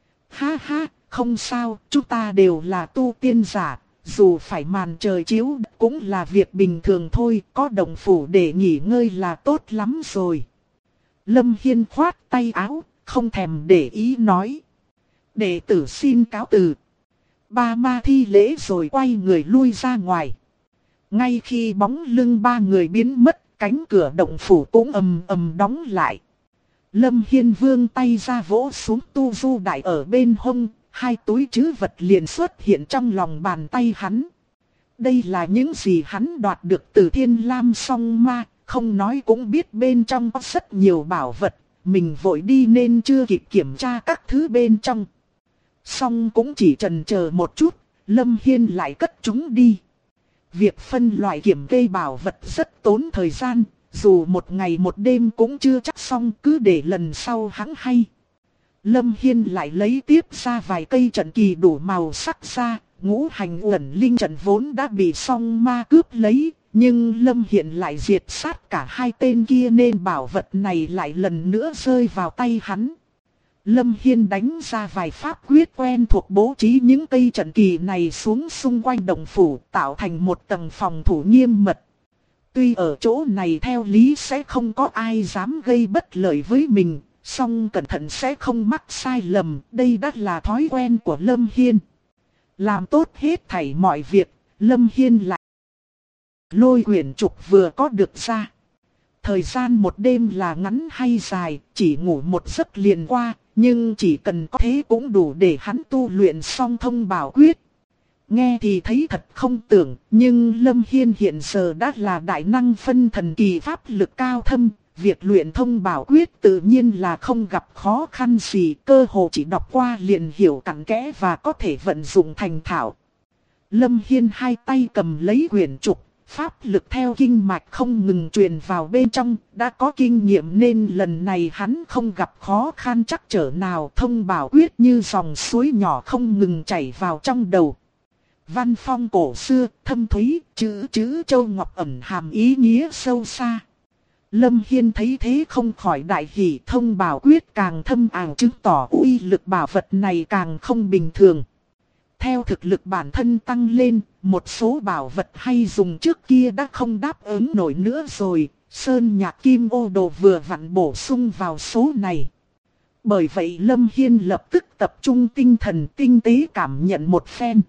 Ha ha, không sao, chúng ta đều là tu tiên giả. Dù phải màn trời chiếu cũng là việc bình thường thôi, có động phủ để nghỉ ngơi là tốt lắm rồi. Lâm Hiên khoát tay áo, không thèm để ý nói. Đệ tử xin cáo từ. Ba ma thi lễ rồi quay người lui ra ngoài. Ngay khi bóng lưng ba người biến mất, cánh cửa động phủ cũng ầm ầm đóng lại. Lâm Hiên vươn tay ra vỗ xuống tu du đại ở bên hông. Hai túi trữ vật liền xuất hiện trong lòng bàn tay hắn. Đây là những gì hắn đoạt được từ Thiên Lam Song Ma, không nói cũng biết bên trong có rất nhiều bảo vật. Mình vội đi nên chưa kịp kiểm tra các thứ bên trong. Song cũng chỉ chần chờ một chút, Lâm Hiên lại cất chúng đi. Việc phân loại kiểm kê bảo vật rất tốn thời gian, dù một ngày một đêm cũng chưa chắc xong, cứ để lần sau hắn hay. Lâm Hiên lại lấy tiếp ra vài cây trận kỳ đủ màu sắc ra, ngũ hành uẩn linh trận vốn đã bị song ma cướp lấy, nhưng Lâm Hiên lại diệt sát cả hai tên kia nên bảo vật này lại lần nữa rơi vào tay hắn. Lâm Hiên đánh ra vài pháp quyết quen thuộc bố trí những cây trận kỳ này xuống xung quanh động phủ tạo thành một tầng phòng thủ nghiêm mật. Tuy ở chỗ này theo lý sẽ không có ai dám gây bất lợi với mình, song cẩn thận sẽ không mắc sai lầm, đây đã là thói quen của Lâm Hiên. Làm tốt hết thảy mọi việc, Lâm Hiên lại lôi quyển trục vừa có được ra. Thời gian một đêm là ngắn hay dài, chỉ ngủ một giấc liền qua, nhưng chỉ cần có thế cũng đủ để hắn tu luyện xong thông bảo quyết. Nghe thì thấy thật không tưởng, nhưng Lâm Hiên hiện giờ đã là đại năng phân thần kỳ pháp lực cao thâm. Việc luyện thông bảo quyết tự nhiên là không gặp khó khăn gì, cơ hồ chỉ đọc qua liền hiểu cặn kẽ và có thể vận dụng thành thạo. Lâm Hiên hai tay cầm lấy quyển trục, pháp lực theo kinh mạch không ngừng truyền vào bên trong, đã có kinh nghiệm nên lần này hắn không gặp khó khăn trắc trở nào, thông bảo quyết như dòng suối nhỏ không ngừng chảy vào trong đầu. Văn phong cổ xưa, thâm thúy, chữ châu ngọc ẩn hàm ý nghĩa sâu xa. Lâm Hiên thấy thế không khỏi đại hỉ, thông bảo quyết càng thâm ảo chứng tỏ uy lực bảo vật này càng không bình thường. Theo thực lực bản thân tăng lên, một số bảo vật hay dùng trước kia đã không đáp ứng nổi nữa rồi, sơn nhạc kim ô đồ vừa vặn bổ sung vào số này. Bởi vậy Lâm Hiên lập tức tập trung tinh thần tinh tế cảm nhận một phen.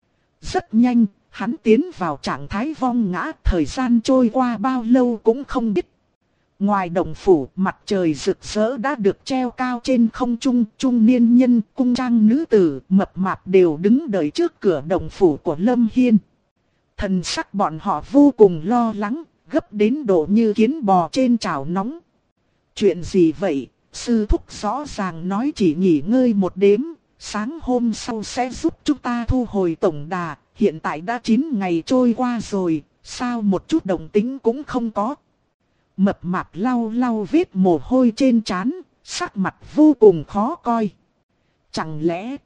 Rất nhanh, hắn tiến vào trạng thái vong ngã, thời gian trôi qua bao lâu cũng không biết. Ngoài động phủ, mặt trời rực rỡ đã được treo cao trên không trung, trung niên nhân, cung trang nữ tử, mập mạp đều đứng đợi trước cửa động phủ của Lâm Hiên. Thần sắc bọn họ vô cùng lo lắng, gấp đến độ như kiến bò trên chảo nóng. Chuyện gì vậy? Sư thúc rõ ràng nói chỉ nghỉ ngơi một đêm, sáng hôm sau sẽ giúp chúng ta thu hồi tổng đà, hiện tại đã 9 ngày trôi qua rồi, sao một chút động tĩnh cũng không có. Mập mạp lau lau vết mồ hôi trên trán, sắc mặt vô cùng khó coi. Chẳng lẽ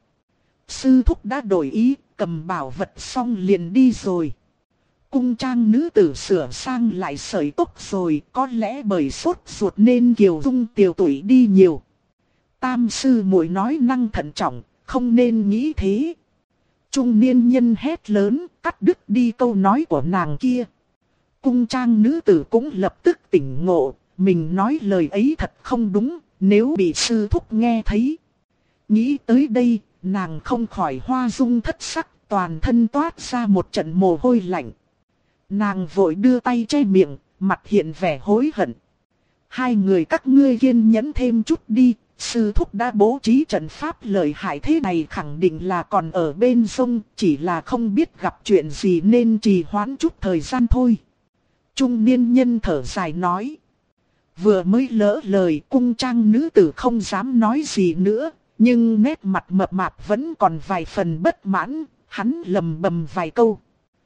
sư thúc đã đổi ý, cầm bảo vật xong liền đi rồi. Cung trang nữ tử sửa sang lại sợi tóc rồi, có lẽ bởi sốt ruột nên Kiều Dung tiều tụy đi nhiều. Tam sư muội nói năng thận trọng, không nên nghĩ thế. Trung niên nhân hét lớn, cắt đứt đi câu nói của nàng kia. Cung trang nữ tử cũng lập tức tỉnh ngộ, mình nói lời ấy thật không đúng, nếu bị sư thúc nghe thấy. Nghĩ tới đây, nàng không khỏi hoa dung thất sắc, toàn thân toát ra một trận mồ hôi lạnh. Nàng vội đưa tay che miệng, mặt hiện vẻ hối hận. Hai người các ngươi kiên nhẫn thêm chút đi, sư thúc đã bố trí trận pháp lợi hại thế này khẳng định là còn ở bên sông, chỉ là không biết gặp chuyện gì nên trì hoãn chút thời gian thôi. Trung niên nhân thở dài nói. Vừa mới lỡ lời, cung trang nữ tử không dám nói gì nữa, nhưng nét mặt mập mạp vẫn còn vài phần bất mãn, hắn lầm bầm vài câu.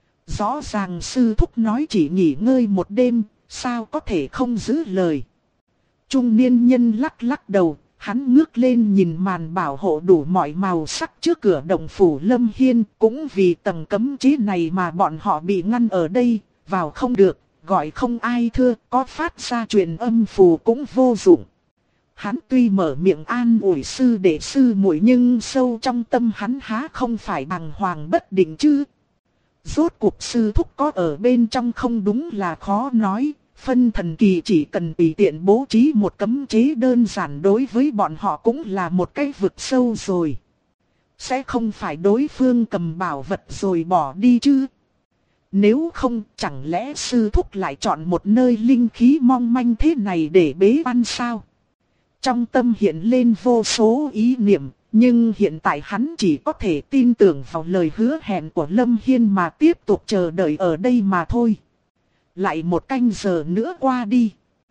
Rõ ràng sư thúc nói chỉ nghỉ ngơi một đêm, sao có thể không giữ lời. Trung niên nhân lắc lắc đầu, hắn ngước lên nhìn màn bảo hộ đủ mọi màu sắc trước cửa động phủ Lâm Hiên, cũng vì tầng cấm chế này mà bọn họ bị ngăn ở đây, vào không được. Gọi không ai thưa, có phát ra truyền âm phù cũng vô dụng. Hắn tuy mở miệng an ủi sư đệ sư muội nhưng sâu trong tâm hắn há không phải bàng hoàng bất định chứ. Rốt cuộc sư thúc có ở bên trong không đúng là khó nói, phân thần kỳ chỉ cần tùy tiện bố trí một cấm chế đơn giản đối với bọn họ cũng là một cái vực sâu rồi. Sẽ không phải đối phương cầm bảo vật rồi bỏ đi chứ. Nếu không, chẳng lẽ sư thúc lại chọn một nơi linh khí mong manh thế này để bế quan sao? Trong tâm hiện lên vô số ý niệm, nhưng hiện tại hắn chỉ có thể tin tưởng vào lời hứa hẹn của Lâm Hiên mà tiếp tục chờ đợi ở đây mà thôi. Lại một canh giờ nữa qua đi.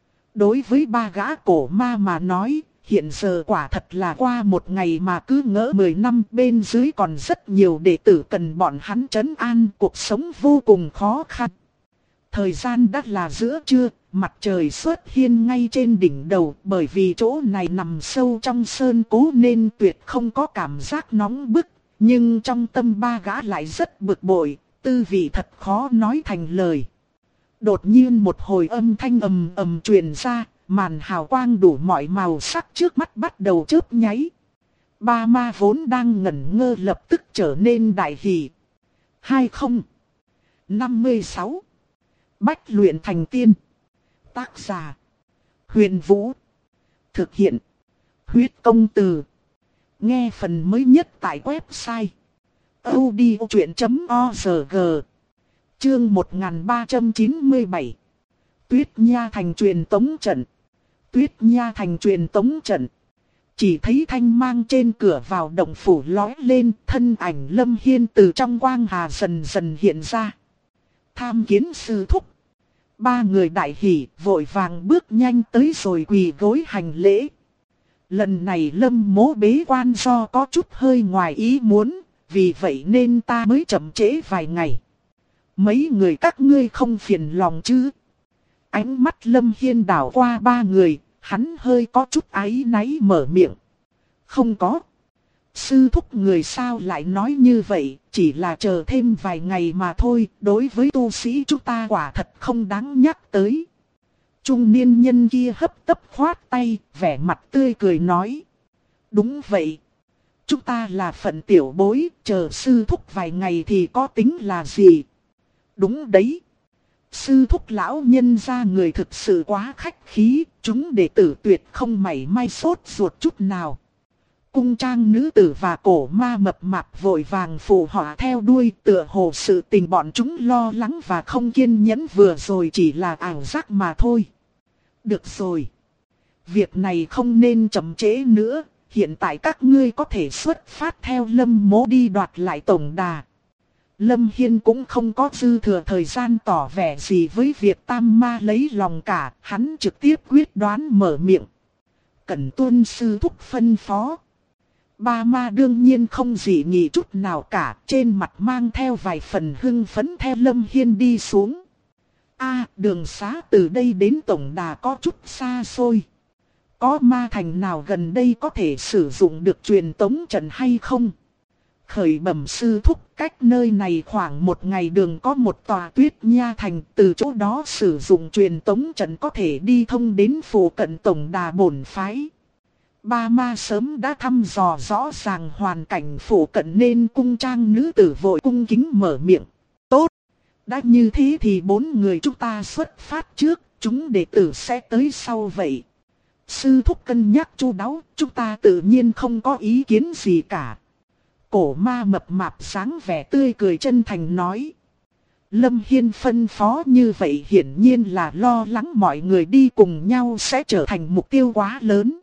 Đối với ba gã cổ ma mà nói, hiện giờ quả thật là qua một ngày mà cứ ngỡ 10 năm, bên dưới còn rất nhiều đệ tử cần bọn hắn trấn an, cuộc sống vô cùng khó khăn. Thời gian đã là giữa trưa, mặt trời xuất hiện ngay trên đỉnh đầu, bởi vì chỗ này nằm sâu trong sơn cố nên tuyệt không có cảm giác nóng bức. Nhưng trong tâm ba gã lại rất bực bội, tư vị thật khó nói thành lời. Đột nhiên một hồi âm thanh ầm ầm truyền ra, màn hào quang đủ mọi màu sắc trước mắt bắt đầu chớp nháy. Ba ma vốn đang ngẩn ngơ lập tức trở nên đại hỉ. 2056 Bách luyện thành tiên. Tác giả Huyền Vũ. Thực hiện Huyết Công Từ. Nghe phần mới nhất tại website audiochuyện.org. Chương 1397. Tuyết Nha Thành truyền tống trận. Tuyết Nha Thành truyền tống trận. Chỉ thấy thanh mang trên cửa vào động phủ lói lên, thân ảnh Lâm Hiên từ trong quang hà dần dần hiện ra. Tham kiến sư thúc. Ba người đại hỉ, vội vàng bước nhanh tới rồi quỳ gối hành lễ. Lần này Lâm Mỗ bế quan do có chút hơi ngoài ý muốn, vì vậy nên ta mới chậm trễ vài ngày. Mấy người các ngươi không phiền lòng chứ? Ánh mắt Lâm Hiên đảo qua ba người, hắn hơi có chút áy náy mở miệng. Không có. Sư thúc người sao lại nói như vậy, chỉ là chờ thêm vài ngày mà thôi, đối với tu sĩ chúng ta quả thật không đáng nhắc tới. Trung niên nhân kia hấp tấp khoát tay, vẻ mặt tươi cười nói. Đúng vậy. Chúng ta là phận tiểu bối, chờ sư thúc vài ngày thì có tính là gì? Đúng đấy. Sư thúc lão nhân ra người thực sự quá khách khí, chúng đệ tử tuyệt không mảy may sốt ruột chút nào. Cung trang nữ tử và cổ ma mập mạp vội vàng phụ họa theo đuôi, tựa hồ sự tình bọn chúng lo lắng và không kiên nhẫn vừa rồi chỉ là ảo giác mà thôi. Được rồi. Việc này không nên chậm trễ nữa, hiện tại các ngươi có thể xuất phát theo Lâm Mỗ đi đoạt lại tổng đà. Lâm Hiên cũng không có dư thừa thời gian tỏ vẻ gì với việc tam ma lấy lòng cả, hắn trực tiếp quyết đoán mở miệng. Cần tuân sư thúc phân phó. Ba ma đương nhiên không dị nghị chút nào cả, trên mặt mang theo vài phần hưng phấn theo Lâm Hiên đi xuống. Đường xá từ đây đến tổng đà có chút xa xôi. Có ma thành nào gần đây có thể sử dụng được truyền tống trận hay không? Khởi bẩm sư thúc, cách nơi này khoảng một ngày đường có một tòa Tuyết Nha Thành, từ chỗ đó sử dụng truyền tống trận có thể đi thông đến phủ cận tổng đà bổn phái. Ba ma sớm đã thăm dò rõ ràng hoàn cảnh phủ cận nên cung trang nữ tử vội cung kính mở miệng. Tốt! Đã như thế thì bốn người chúng ta xuất phát trước, chúng đệ tử sẽ tới sau vậy. Sư thúc cân nhắc chu đáo, chúng ta tự nhiên không có ý kiến gì cả. Cổ ma mập mạp sáng vẻ tươi cười chân thành nói. Lâm Hiên phân phó như vậy hiển nhiên là lo lắng mọi người đi cùng nhau sẽ trở thành mục tiêu quá lớn.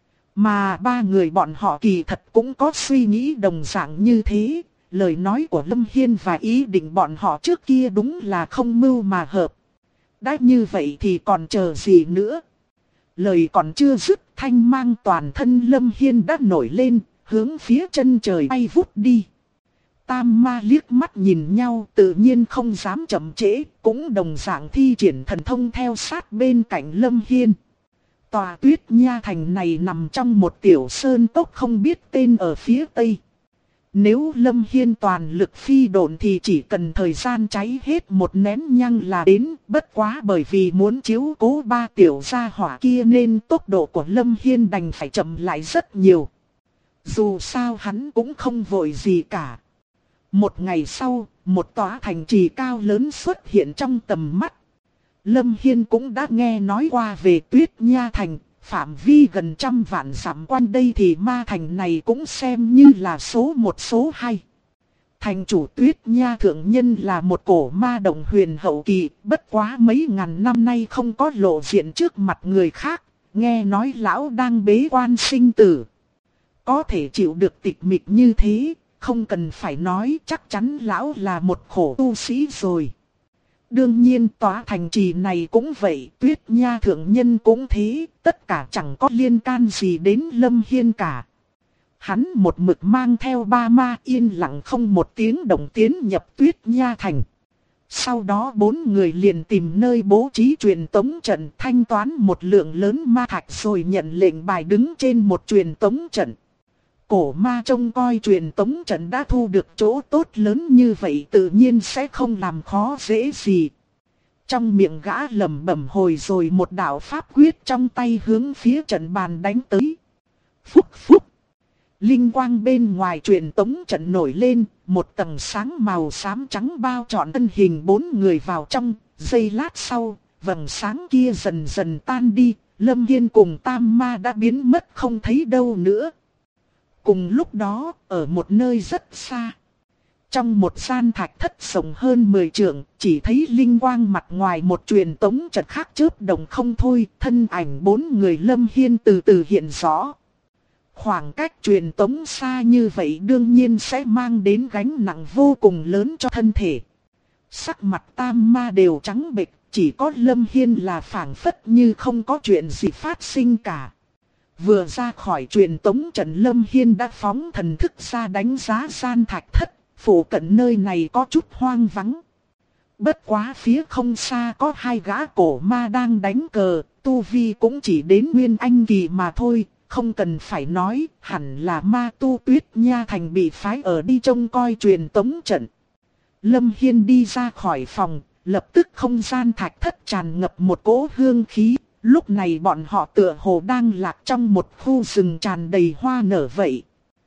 Mà ba người bọn họ kỳ thật cũng có suy nghĩ đồng dạng như thế. Lời nói của Lâm Hiên và ý định bọn họ trước kia đúng là không mưu mà hợp. Đã như vậy thì còn chờ gì nữa? Lời còn chưa dứt, thanh mang toàn thân Lâm Hiên đã nổi lên, hướng phía chân trời bay vút đi. Tam ma liếc mắt nhìn nhau, tự nhiên không dám chậm trễ, cũng đồng dạng thi triển thần thông theo sát bên cạnh Lâm Hiên. Tòa Tuyết Nha Thành này nằm trong một tiểu sơn cốc không biết tên ở phía tây. Nếu Lâm Hiên toàn lực phi độn thì chỉ cần thời gian cháy hết một nén nhang là đến, bất quá bởi vì muốn chiếu cố ba tiểu gia hỏa kia nên tốc độ của Lâm Hiên đành phải chậm lại rất nhiều. Dù sao hắn cũng không vội gì cả. Một ngày sau, một tòa thành trì cao lớn xuất hiện trong tầm mắt. Lâm Hiên cũng đã nghe nói qua về Tuyết Nha Thành, phạm vi gần 100 vạn dặm quanh đây thì ma thành này cũng xem như là số một số hai. Thành chủ Tuyết Nha Thượng Nhân là một cổ ma đồng huyền hậu kỳ, bất quá mấy ngàn năm nay không có lộ diện trước mặt người khác, nghe nói lão đang bế quan sinh tử. Có thể chịu được tịch mịch như thế, không cần phải nói chắc chắn lão là một khổ tu sĩ rồi. Đương nhiên tòa thành trì này cũng vậy, Tuyết Nha Thượng Nhân cũng thế, tất cả chẳng có liên can gì đến Lâm Hiên cả. Hắn một mực mang theo ba ma yên lặng không một tiếng động tiến nhập Tuyết Nha Thành. Sau đó 4 người liền tìm nơi bố trí truyền tống trận, thanh toán một lượng lớn ma thạch rồi nhận lệnh bài đứng trên một truyền tống trận. Cổ ma trông coi truyền tống trận đã thu được chỗ tốt lớn như vậy, tự nhiên sẽ không làm khó dễ gì. Trong miệng gã lẩm bẩm hồi rồi một đạo pháp quyết trong tay hướng phía trận bàn đánh tới. Phúc phúc. Linh quang bên ngoài truyền tống trận nổi lên, một tầng sáng màu xám trắng bao trọn thân hình 4 người vào trong. Giây lát sau, vầng sáng kia dần dần tan đi, Lâm Hiên cùng Tam Ma đã biến mất không thấy đâu nữa. Cùng lúc đó, ở một nơi rất xa, trong một gian thạch thất rộng hơn 10 trượng, chỉ thấy linh quang mặt ngoài một truyền tống trận khác chớp động không thôi, thân ảnh 4 người Lâm Hiên từ từ hiện rõ. Khoảng cách truyền tống xa như vậy đương nhiên sẽ mang đến gánh nặng vô cùng lớn cho thân thể. Sắc mặt Tam Ma đều trắng bệch, chỉ có Lâm Hiên là phảng phất như không có chuyện gì phát sinh cả. Vừa ra khỏi truyền tống trận, Lâm Hiên đã phóng thần thức ra đánh giá gian thạch thất, phủ cận nơi này có chút hoang vắng. Bất quá phía không xa có 2 gã cổ ma đang đánh cờ, tu vi cũng chỉ đến Nguyên Anh kỳ mà thôi, không cần phải nói, hẳn là ma tu Tuyết Nha Thành bị phái ở đi trông coi truyền tống trận. Lâm Hiên đi ra khỏi phòng, lập tức không gian thạch thất tràn ngập một cỗ hương khí. Lúc này bọn họ tựa hồ đang lạc trong một khu rừng tràn đầy hoa nở vậy.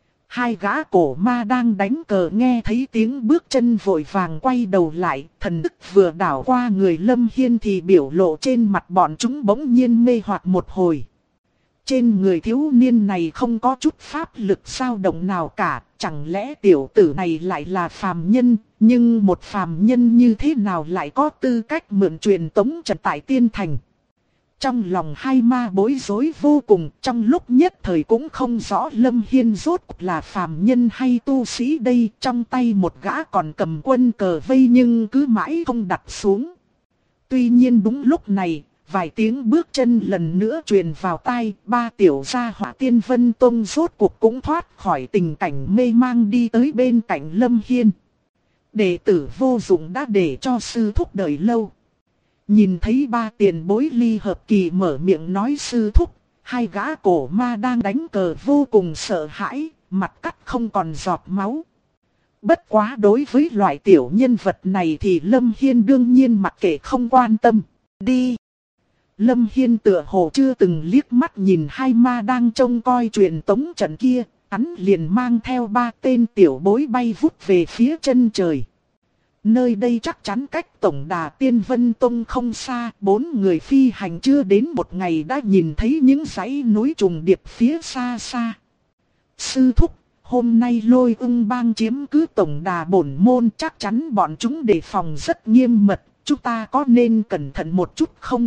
2 gã cổ ma đang đánh cờ nghe thấy tiếng bước chân vội vàng quay đầu lại, thần thức vừa đảo qua người Lâm Hiên thì biểu lộ trên mặt bọn chúng bỗng nhiên mê hoặc một hồi. Trên người thiếu niên này không có chút pháp lực dao động nào cả, chẳng lẽ tiểu tử này lại là phàm nhân, nhưng một phàm nhân như thế nào lại có tư cách mượn truyền tống trận tại Tiên Thành. Trong lòng 2 ma bối rối vô cùng, trong lúc nhất thời cũng không rõ Lâm Hiên rốt là phàm nhân hay tu sĩ đây. Trong tay một gã còn cầm quân cờ vây nhưng cứ mãi không đặt xuống. Tuy nhiên đúng lúc này, vài tiếng bước chân lần nữa truyền vào tai, 3 tiểu gia hỏa Tiên Vân Tông rốt cuộc cũng thoát khỏi tình cảnh mê mang đi tới bên cạnh Lâm Hiên. Đệ tử vô dụng đã để cho sư thúc đợi lâu. Nhìn thấy 3 tiền bối ly hợp kỳ mở miệng nói sư thúc, 2 gã cổ ma đang đánh cờ vô cùng sợ hãi, mặt cắt không còn giọt máu. Bất quá đối với loại tiểu nhân vật này thì Lâm Hiên đương nhiên mặc kệ không quan tâm. Đi! Lâm Hiên tựa hồ chưa từng liếc mắt nhìn 2 ma đang trông coi truyền tống trận kia, hắn liền mang theo 3 tên tiểu bối bay vút về phía chân trời. Nơi đây chắc chắn cách tổng đà Tiên Vân Tông không xa, 4 người phi hành chưa đến một ngày đã nhìn thấy những dãy núi trùng điệp phía xa xa. Sư thúc, hôm nay Lôi Ưng bang chiếm cứ tổng đà bổn môn, chắc chắn bọn chúng đề phòng rất nghiêm mật, chúng ta có nên cẩn thận một chút không?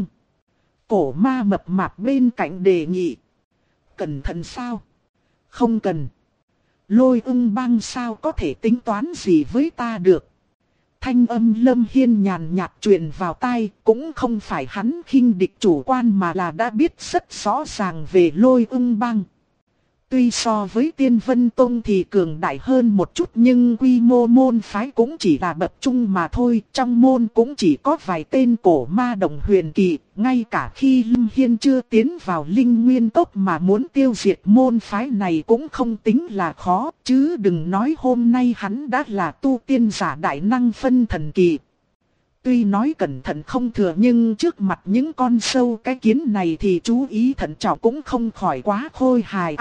Cổ ma mập mạp bên cạnh đề nghị. Cẩn thận sao? Không cần. Lôi Ưng bang sao có thể tính toán gì với ta được? Thanh âm Lâm Hiên nhàn nhạt truyền vào tai, cũng không phải hắn khinh địch chủ quan mà là đã biết rất rõ ràng về Lôi Ưng bang. Tuy so với Tiên Vân Tông thì cường đại hơn một chút nhưng quy mô môn phái cũng chỉ là bậc trung mà thôi. Trong môn cũng chỉ có vài tên cổ ma đồng huyền kỳ. Ngay cả khi Lâm Hiên chưa tiến vào Linh Nguyên Tốc mà muốn tiêu diệt môn phái này cũng không tính là khó. Chứ đừng nói hôm nay hắn đã là tu tiên giả đại năng phân thần kỳ. Tuy nói cẩn thận không thừa nhưng trước mặt những con sâu cái kiến này thì chú ý thận trọng cũng không khỏi quá khôi hài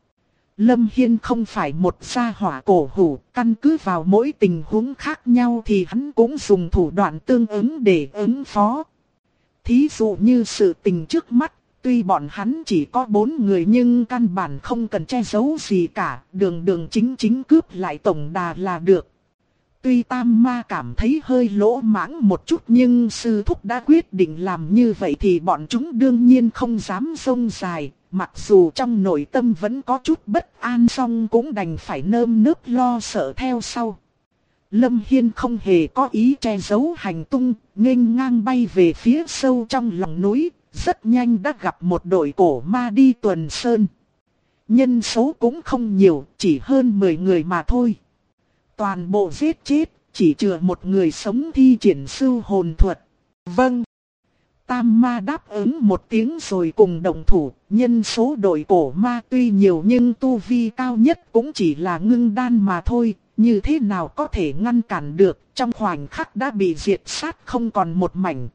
Lâm Hiên không phải một gia hỏa cổ hủ, căn cứ vào mỗi tình huống khác nhau thì hắn cũng dùng thủ đoạn tương ứng để ứng phó. Thí dụ như sự tình trước mắt, tuy bọn hắn chỉ có 4 người nhưng căn bản không cần che giấu gì cả, đường chính cướp lại tổng đà là được. Tuy Tam Ma cảm thấy hơi lỗ mãng một chút nhưng sư thúc đã quyết định làm như vậy thì bọn chúng đương nhiên không dám xông dài. Mặc dù trong nội tâm vẫn có chút bất an song cũng đành phải nơm nớp lo sợ theo sau. Lâm Hiên không hề có ý che giấu hành tung, nghênh ngang bay về phía sâu trong lòng núi, rất nhanh đã gặp một đội cổ ma đi tuần sơn. Nhân số cũng không nhiều, chỉ hơn 10 người mà thôi. Toàn bộ giết chết, chỉ chừa một người sống thi triển sư hồn thuật. Vâng. Tam ma đáp ứng một tiếng rồi cùng động thủ. Nhân số đội cổ ma tuy nhiều nhưng tu vi cao nhất cũng chỉ là ngưng đan mà thôi. Như thế nào có thể ngăn cản được, trong khoảnh khắc đã bị diệt sát không còn một mảnh.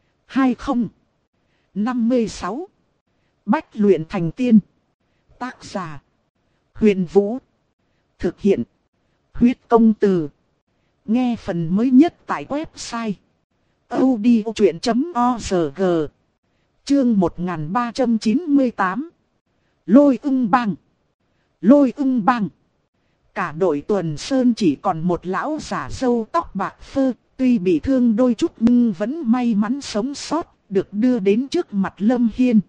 2056 Bách luyện thành tiên. Tác giả Huyền Vũ. Thực hiện Huyết Công Từ. Nghe phần mới nhất tại website audiochuyện.org. Chương 1398 Lôi ưng bang. Lôi ưng bang. Cả đội tuần sơn chỉ còn một lão giả râu tóc bạc phơ, tuy bị thương đôi chút nhưng vẫn may mắn sống sót, được đưa đến trước mặt Lâm Hiên.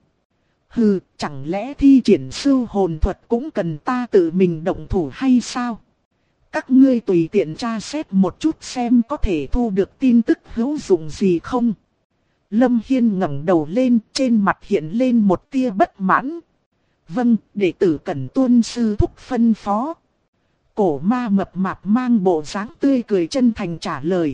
Hừ, chẳng lẽ thi triển sư hồn thuật cũng cần ta tự mình động thủ hay sao? Các ngươi tùy tiện tra xét một chút xem có thể thu được tin tức hữu dụng gì không? Lâm Hiên ngẩng đầu lên, trên mặt hiện lên một tia bất mãn. Vâng, đệ tử cần tuân sư thúc phân phó. Cổ ma mập mạp mang bộ dáng tươi cười chân thành trả lời.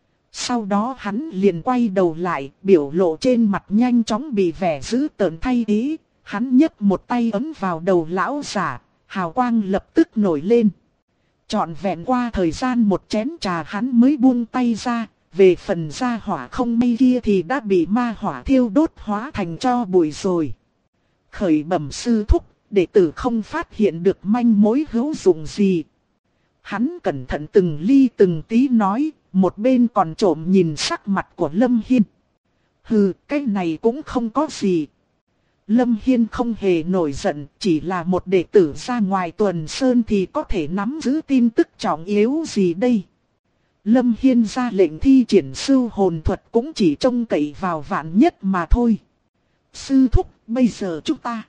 Sau đó hắn liền quay đầu lại, biểu lộ trên mặt nhanh chóng bị vẻ dữ tợn thay thế. Hắn nhấc một tay ấn vào đầu lão giả, hào quang lập tức nổi lên. Trọn vẹn qua thời gian một chén trà hắn mới buông tay ra. Về phần gia hỏa không may kia thì đã bị ma hỏa thiêu đốt hóa thành tro bụi rồi. Khởi bẩm sư thúc, đệ tử không phát hiện được manh mối hữu dụng gì. Hắn cẩn thận từng ly từng tí nói, một bên còn trộm nhìn sắc mặt của Lâm Hiên. Hừ, cái này cũng không có gì. Lâm Hiên không hề nổi giận, chỉ là một đệ tử ra ngoài tuần sơn thì có thể nắm giữ tin tức trọng yếu gì đây. Lâm Hiên ra lệnh thi triển sư hồn thuật cũng chỉ trông cậy vào vạn nhất mà thôi. Sư thúc, bây giờ chúng ta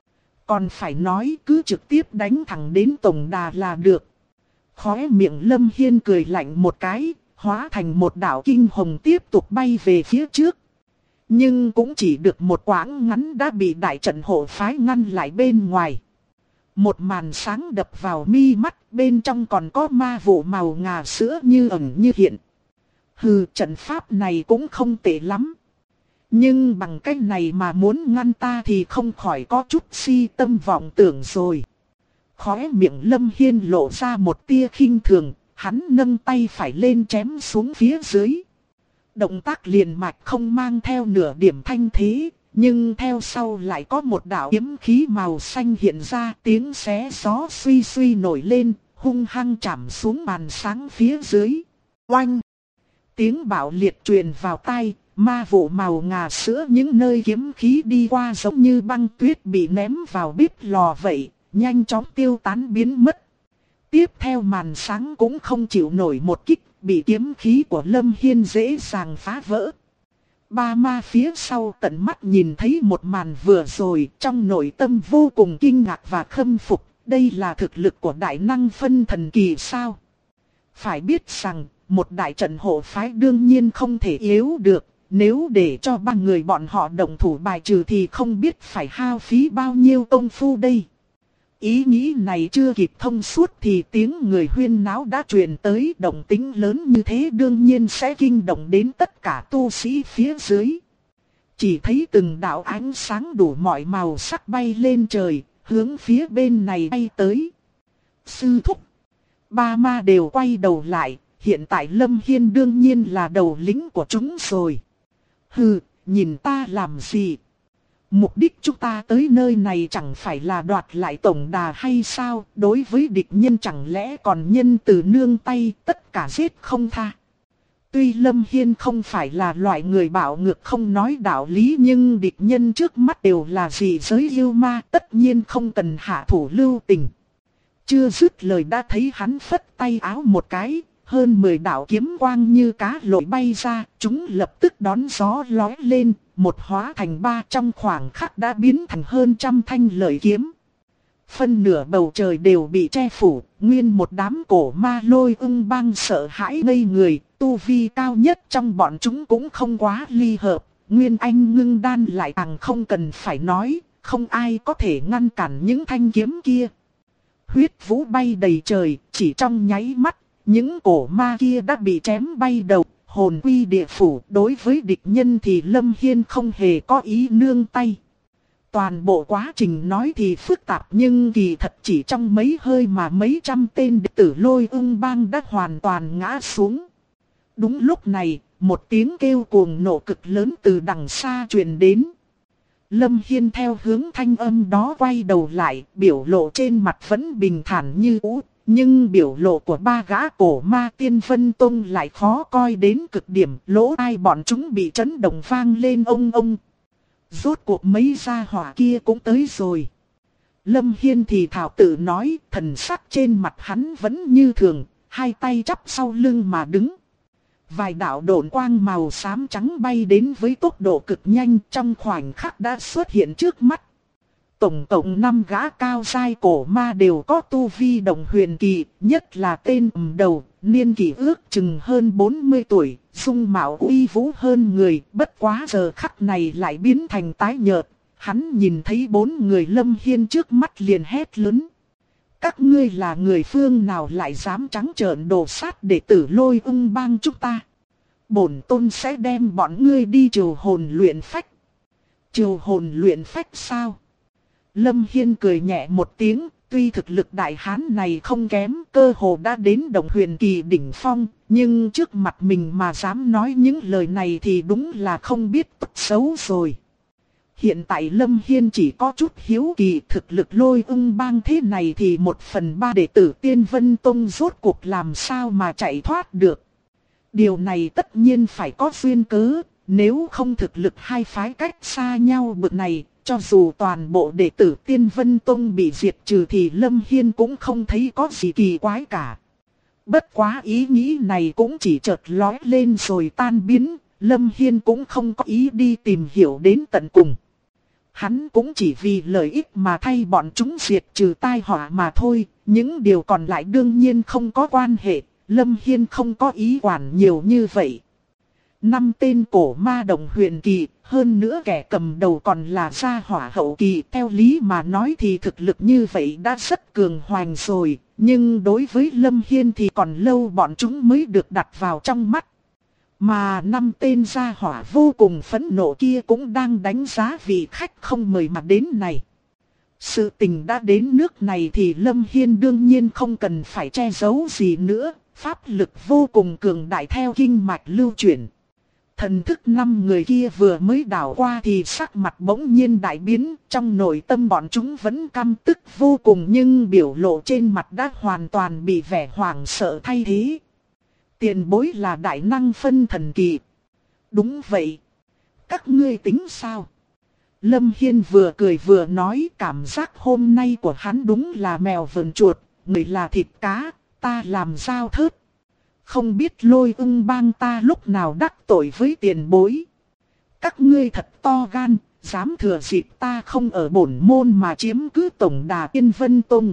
còn phải nói cứ trực tiếp đánh thẳng đến tổng đà là được. Khóe miệng Lâm Hiên cười lạnh một cái, hóa thành một đạo kinh hồng tiếp tục bay về phía trước. Nhưng cũng chỉ được một quãng ngắn đã bị đại trận hộ phái ngăn lại bên ngoài. Một màn sáng đập vào mi mắt, bên trong còn có ma vụ màu ngà sữa như ẩn như hiện. Hừ, trận pháp này cũng không tệ lắm. Nhưng bằng cách này mà muốn ngăn ta thì không khỏi có chút si tâm vọng tưởng rồi. Khóe miệng Lâm Hiên lộ ra một tia khinh thường, hắn nâng tay phải lên chém xuống phía dưới. Động tác liền mạch không mang theo nửa điểm thanh thế, nhưng theo sau lại có một đạo kiếm khí màu xanh hiện ra, tiếng xé gió suy suy nổi lên, hung hăng chạm xuống màn sáng phía dưới. Oanh! Tiếng bạo liệt truyền vào tai, ma vụ màu ngà sữa những nơi kiếm khí đi qua giống như băng tuyết bị ném vào bếp lò vậy, nhanh chóng tiêu tán biến mất. Tiếp theo màn sáng cũng không chịu nổi một kích, bị kiếm khí của Lâm Hiên dễ dàng phá vỡ. Ba ma phía sau tận mắt nhìn thấy một màn vừa rồi, trong nội tâm vô cùng kinh ngạc và khâm phục. Đây là thực lực của đại năng phân thần kỳ sao? Phải biết rằng, một đại trận hộ phái đương nhiên không thể yếu được. Nếu để cho ba người bọn họ động thủ bài trừ thì không biết phải hao phí bao nhiêu công phu đây. Ý nghĩ này chưa kịp thông suốt thì tiếng người huyên náo đã truyền tới, động tĩnh lớn như thế đương nhiên sẽ kinh động đến tất cả tu sĩ phía dưới. Chỉ thấy từng đạo ánh sáng đủ mọi màu sắc bay lên trời, hướng phía bên này bay tới. Sư thúc, ba ma đều quay đầu lại, hiện tại Lâm Hiên đương nhiên là đầu lĩnh của chúng rồi. Hừ, nhìn ta làm gì? Mục đích chúng ta tới nơi này chẳng phải là đoạt lại tổng đà hay sao? Đối với địch nhân chẳng lẽ còn nhân từ nương tay, tất cả giết không tha. Tuy Lâm Hiên không phải là loại người bạo ngược không nói đạo lý, nhưng địch nhân trước mắt đều là dị giới yêu ma, tất nhiên không cần hạ thủ lưu tình. Chưa dứt lời đã thấy hắn phất tay áo một cái, hơn 10 đạo kiếm quang như cá lội bay ra, chúng lập tức đón gió lói lên, một hóa thành ba, trong khoảng khắc đã biến thành hơn 100 thanh lợi kiếm. Phân nửa bầu trời đều bị che phủ, nguyên một đám cổ ma lôi ưng bang sợ hãi ngây người, tu vi cao nhất trong bọn chúng cũng không quá ly hợp, nguyên anh ngưng đan lại càng không cần phải nói, không ai có thể ngăn cản những thanh kiếm kia. Huyết vũ bay đầy trời, chỉ trong nháy mắt, Những cổ ma kia đã bị chém bay đầu, hồn quy địa phủ. Đối với địch nhân thì Lâm Hiên không hề có ý nương tay. Toàn bộ quá trình nói thì phức tạp nhưng kỳ thật chỉ trong mấy hơi mà mấy trăm tên đệ tử Lôi Ưng Bang đã hoàn toàn ngã xuống. Đúng lúc này, một tiếng kêu cuồng nộ cực lớn từ đằng xa truyền đến. Lâm Hiên theo hướng thanh âm đó quay đầu lại, biểu lộ trên mặt vẫn bình thản như cũ. Nhưng biểu lộ của ba gã cổ ma Tiên Vân Tông lại khó coi đến cực điểm, lỗ tai bọn chúng bị chấn động vang lên ông ông. Rốt cuộc mấy gia hỏa kia cũng tới rồi. Lâm Hiên thì thảo tự nói, thần sắc trên mặt hắn vẫn như thường, hai tay chắp sau lưng mà đứng. Vài đạo độn quang màu xám trắng bay đến với tốc độ cực nhanh, trong khoảnh khắc đã xuất hiện trước mắt. Tổng cộng 5 gã cao giai cổ ma đều có tu vi đồng huyền kỳ, nhất là tên cầm đầu, niên kỷ ước chừng hơn 40 tuổi, dung mạo uy vũ hơn người, bất quá giờ khắc này lại biến thành tái nhợt. Hắn nhìn thấy 4 người Lâm Hiên trước mắt liền hét lớn. Các ngươi là người phương nào lại dám trắng trợn đổ sát đệ tử Lôi Ưng Bang chúng ta? Bổn tôn sẽ đem bọn ngươi đi triều hồn luyện phách. Triều hồn luyện phách sao? Lâm Hiên cười nhẹ một tiếng, tuy thực lực đại hán này không kém, cơ hồ đã đến đồng huyền kỳ đỉnh phong, nhưng trước mặt mình mà dám nói những lời này thì đúng là không biết tốt xấu rồi. Hiện tại Lâm Hiên chỉ có chút hiếu kỳ, thực lực Lôi Ưng Bang thế này thì 1/3 đệ tử Tiên Vân Tông rốt cuộc làm sao mà chạy thoát được. Điều này tất nhiên phải có duyên cớ, nếu không thực lực hai phái cách xa nhau bực này, cho dù toàn bộ đệ tử Tiên Vân Tông bị diệt trừ thì Lâm Hiên cũng không thấy có gì kỳ quái cả. Bất quá ý nghĩ này cũng chỉ chợt lóe lên rồi tan biến, Lâm Hiên cũng không có ý đi tìm hiểu đến tận cùng. Hắn cũng chỉ vì lợi ích mà thay bọn chúng diệt trừ tai họa mà thôi, những điều còn lại đương nhiên không có quan hệ, Lâm Hiên không có ý quản nhiều như vậy. 5 tên cổ ma đồng huyền kỳ, hơn nữa kẻ cầm đầu còn là gia hỏa hậu kỳ. Theo lý mà nói thì thực lực như vậy đã rất cường hoành rồi, nhưng đối với Lâm Hiên thì còn lâu bọn chúng mới được đặt vào trong mắt. Mà 5 tên gia hỏa vô cùng phẫn nộ kia cũng đang đánh giá vị khách không mời mà đến này. Sự tình đã đến nước này thì Lâm Hiên đương nhiên không cần phải che giấu gì nữa, pháp lực vô cùng cường đại theo kinh mạch lưu chuyển. Thần thức 5 người kia vừa mới đảo qua thì sắc mặt bỗng nhiên đại biến, trong nội tâm bọn chúng vẫn căm tức vô cùng nhưng biểu lộ trên mặt đã hoàn toàn bị vẻ hoảng sợ thay thế. Tiền bối là đại năng phân thần kỳ. Đúng vậy. Các ngươi tính sao? Lâm Hiên vừa cười vừa nói, cảm giác hôm nay của hắn đúng là mèo vờn chuột, người là thịt cá, ta làm sao thớt. Không biết Lôi Ưng Bang ta lúc nào đắc tội với tiền bối. Các ngươi thật to gan, dám thừa dịp ta không ở bổn môn mà chiếm cứ tổng đà Tiên Vân Tông.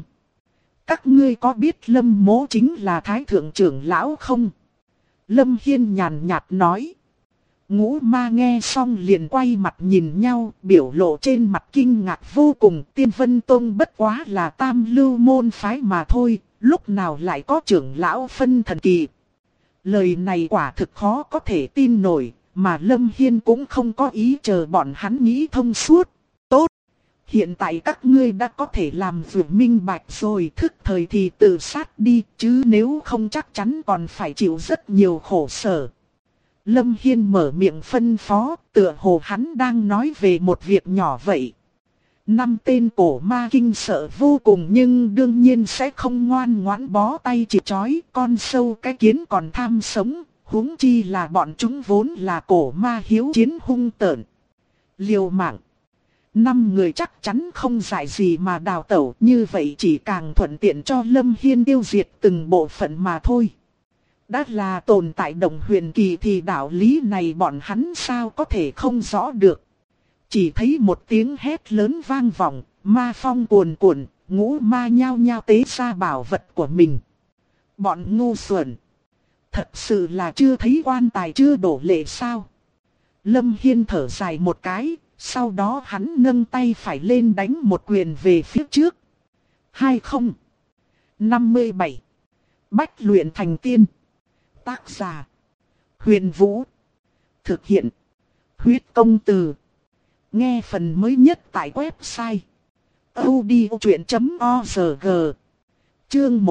Các ngươi có biết Lâm Mỗ chính là Thái Thượng trưởng lão không? Lâm Hiên nhàn nhạt nói. Ngũ ma nghe xong liền quay mặt nhìn nhau, biểu lộ trên mặt kinh ngạc vô cùng. Tiên Vân Tông bất quá là tam lưu môn phái mà thôi, lúc nào lại có trưởng lão phân thần kỳ. Lời này quả thực khó có thể tin nổi, mà Lâm Hiên cũng không có ý chờ bọn hắn nghĩ thông suốt. Tốt! Hiện tại các ngươi đã có thể làm việc minh bạch rồi, thức thời thì tự sát đi, chứ nếu không chắc chắn còn phải chịu rất nhiều khổ sở. Lâm Hiên mở miệng phân phó, tựa hồ hắn đang nói về một việc nhỏ vậy. 5 tên cổ ma kinh sợ vô cùng nhưng đương nhiên sẽ không ngoan ngoãn bó tay chịu trói, con sâu cái kiến còn tham sống, huống chi là bọn chúng vốn là cổ ma hiếu chiến hung tợn. Liều mạng. 5 người chắc chắn không dại gì mà đào tẩu, như vậy chỉ càng thuận tiện cho Lâm Hiên tiêu diệt từng bộ phận mà thôi. Đã là tồn tại đồng huyền kỳ thì đạo lý này bọn hắn sao có thể không rõ được. Chỉ thấy một tiếng hét lớn vang vọng, ma phong cuồn cuộn, ngũ ma nhao nhao tế ra bảo vật của mình. Bọn ngu xuẩn. Thật sự là chưa thấy quan tài chưa đổ lệ sao. Lâm Hiên thở dài một cái, sau đó hắn nâng tay phải lên đánh một quyền về phía trước. 20, 57, Bách luyện thành tiên. Tác giả: Huyền Vũ. Thực hiện: Huyết Công Từ. Nghe phần mới nhất tại website audiochuyện.org. Chương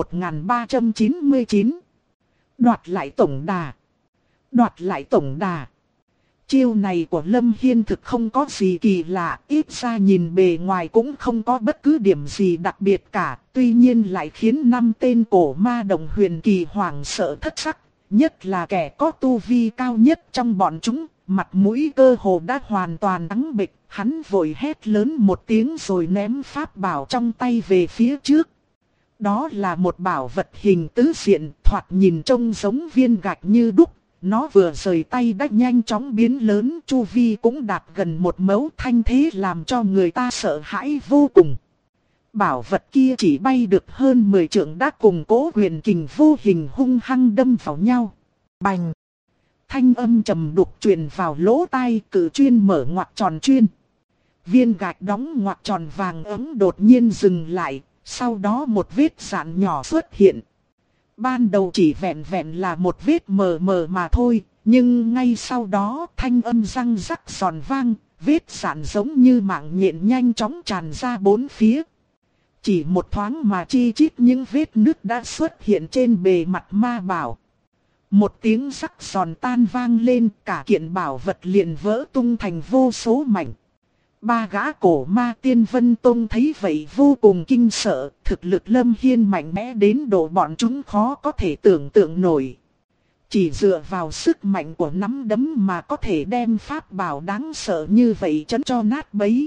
1399. Đoạt lại tổng đà. Đoạt lại tổng đà. Chiêu này của Lâm Hiên thực không có gì kỳ lạ, ít ra nhìn bề ngoài cũng không có bất cứ điểm gì đặc biệt cả, tuy nhiên lại khiến 5 tên cổ ma đồng huyền kỳ hoảng sợ thất sắc, nhất là kẻ có tu vi cao nhất trong bọn chúng, mặt mũi cơ hồ đã hoàn toàn trắng bệch, hắn vội hét lớn một tiếng rồi ném pháp bảo trong tay về phía trước. Đó là một bảo vật hình tứ diện, thoạt nhìn trông giống viên gạch như đúc. Nó vừa rời tay đã nhanh chóng biến lớn, chu vi cũng đạt gần một mẫu, thanh thế làm cho người ta sợ hãi vô cùng. Bảo vật kia chỉ bay được hơn 10 trượng đã cùng cố huyền kình vô hình hung hăng đâm vào nhau. Bành! Thanh âm trầm đục truyền vào lỗ tai, cử chuyên mở ngoặc tròn chuyên. Viên gạch đóng ngoặc tròn vàng ấm đột nhiên dừng lại, sau đó một vết rạn nhỏ xuất hiện. Ban đầu chỉ vẹn vẹn là một vết mờ mờ mà thôi, nhưng ngay sau đó thanh âm răng rắc giòn vang, vết rạn giống như mạng nhện nhanh chóng tràn ra bốn phía. Chỉ một thoáng mà chi chít những vết nứt đã xuất hiện trên bề mặt ma bảo. Một tiếng rắc giòn tan vang lên, cả kiện bảo vật liền vỡ tung thành vô số mảnh. Ba gã cổ ma Tiên Vân Tông thấy vậy vô cùng kinh sợ, thực lực Lâm Hiên mạnh mẽ đến độ bọn chúng khó có thể tưởng tượng nổi. Chỉ dựa vào sức mạnh của nắm đấm mà có thể đem pháp bảo đáng sợ như vậy chấn cho nát bấy.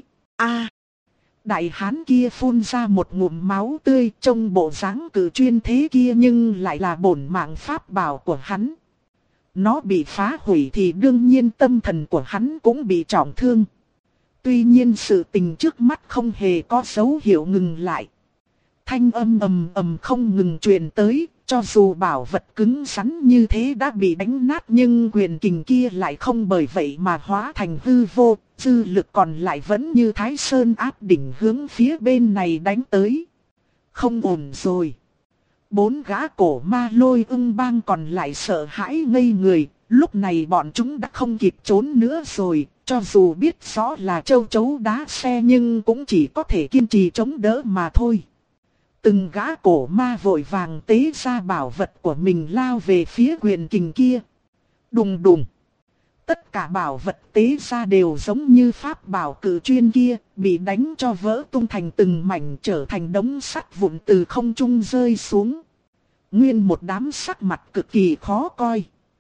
Đại hán kia phun ra một ngụm máu tươi, trông bộ dáng cử chuyên thế kia nhưng lại là bổn mạng pháp bảo của hắn. Nó bị phá hủy thì đương nhiên tâm thần của hắn cũng bị trọng thương. Tuy nhiên sự tình trước mắt không hề có dấu hiệu ngừng lại. Thanh âm ầm ầm không ngừng truyền tới, cho dù bảo vật cứng rắn như thế đã bị đánh nát nhưng quyền kình kia lại không bởi vậy mà hóa thành hư vô, dư lực còn lại vẫn như Thái Sơn áp đỉnh hướng phía bên này đánh tới. Không ổn rồi. 4 gã cổ ma Lôi Ưng Bang còn lại sợ hãi ngây người, lúc này bọn chúng đã không kịp trốn nữa rồi. Cho dù biết rõ là châu chấu đá xe nhưng cũng chỉ có thể kiên trì chống đỡ mà thôi. Từng gã cổ ma vội vàng tế ra bảo vật của mình lao về phía quyền kình kia. Đùng đùng. Tất cả bảo vật tế ra đều giống như pháp bảo cử chuyên kia, bị đánh cho vỡ tung thành từng mảnh trở thành đống sắt vụn từ không trung rơi xuống. Nguyên một đám sắc mặt cực kỳ khó coi.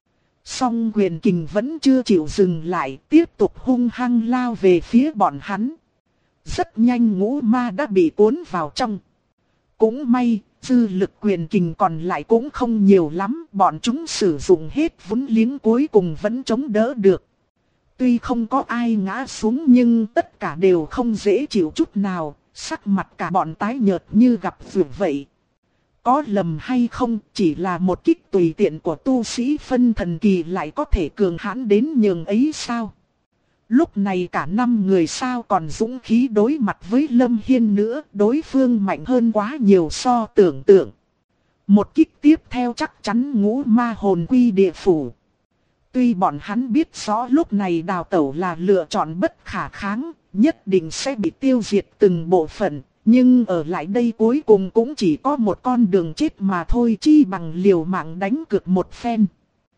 Song quyền kình vẫn chưa chịu dừng lại, tiếp tục hung hăng lao về phía bọn hắn. Rất nhanh ngũ ma đã bị cuốn vào trong. Cũng may, dư lực quyền kình còn lại cũng không nhiều lắm, bọn chúng sử dụng hết vốn liếng cuối cùng vẫn chống đỡ được. Tuy không có ai ngã xuống nhưng tất cả đều không dễ chịu chút nào, sắc mặt cả bọn tái nhợt như gặp vượt vậy. Có lầm hay không, chỉ là một kích tùy tiện của tu sĩ phân thần kỳ lại có thể cường hãn đến nhường ấy sao? Lúc này cả 5 người sao còn dũng khí đối mặt với Lâm Hiên nữa, đối phương mạnh hơn quá nhiều so tưởng tượng. Một kích tiếp theo chắc chắn ngũ ma hồn quy địa phủ. Tuy bọn hắn biết rõ lúc này đào tẩu là lựa chọn bất khả kháng, nhất định sẽ bị tiêu diệt từng bộ phận. Nhưng ở lại đây cuối cùng cũng chỉ có một con đường chết mà thôi, chi bằng liều mạng đánh cược một phen.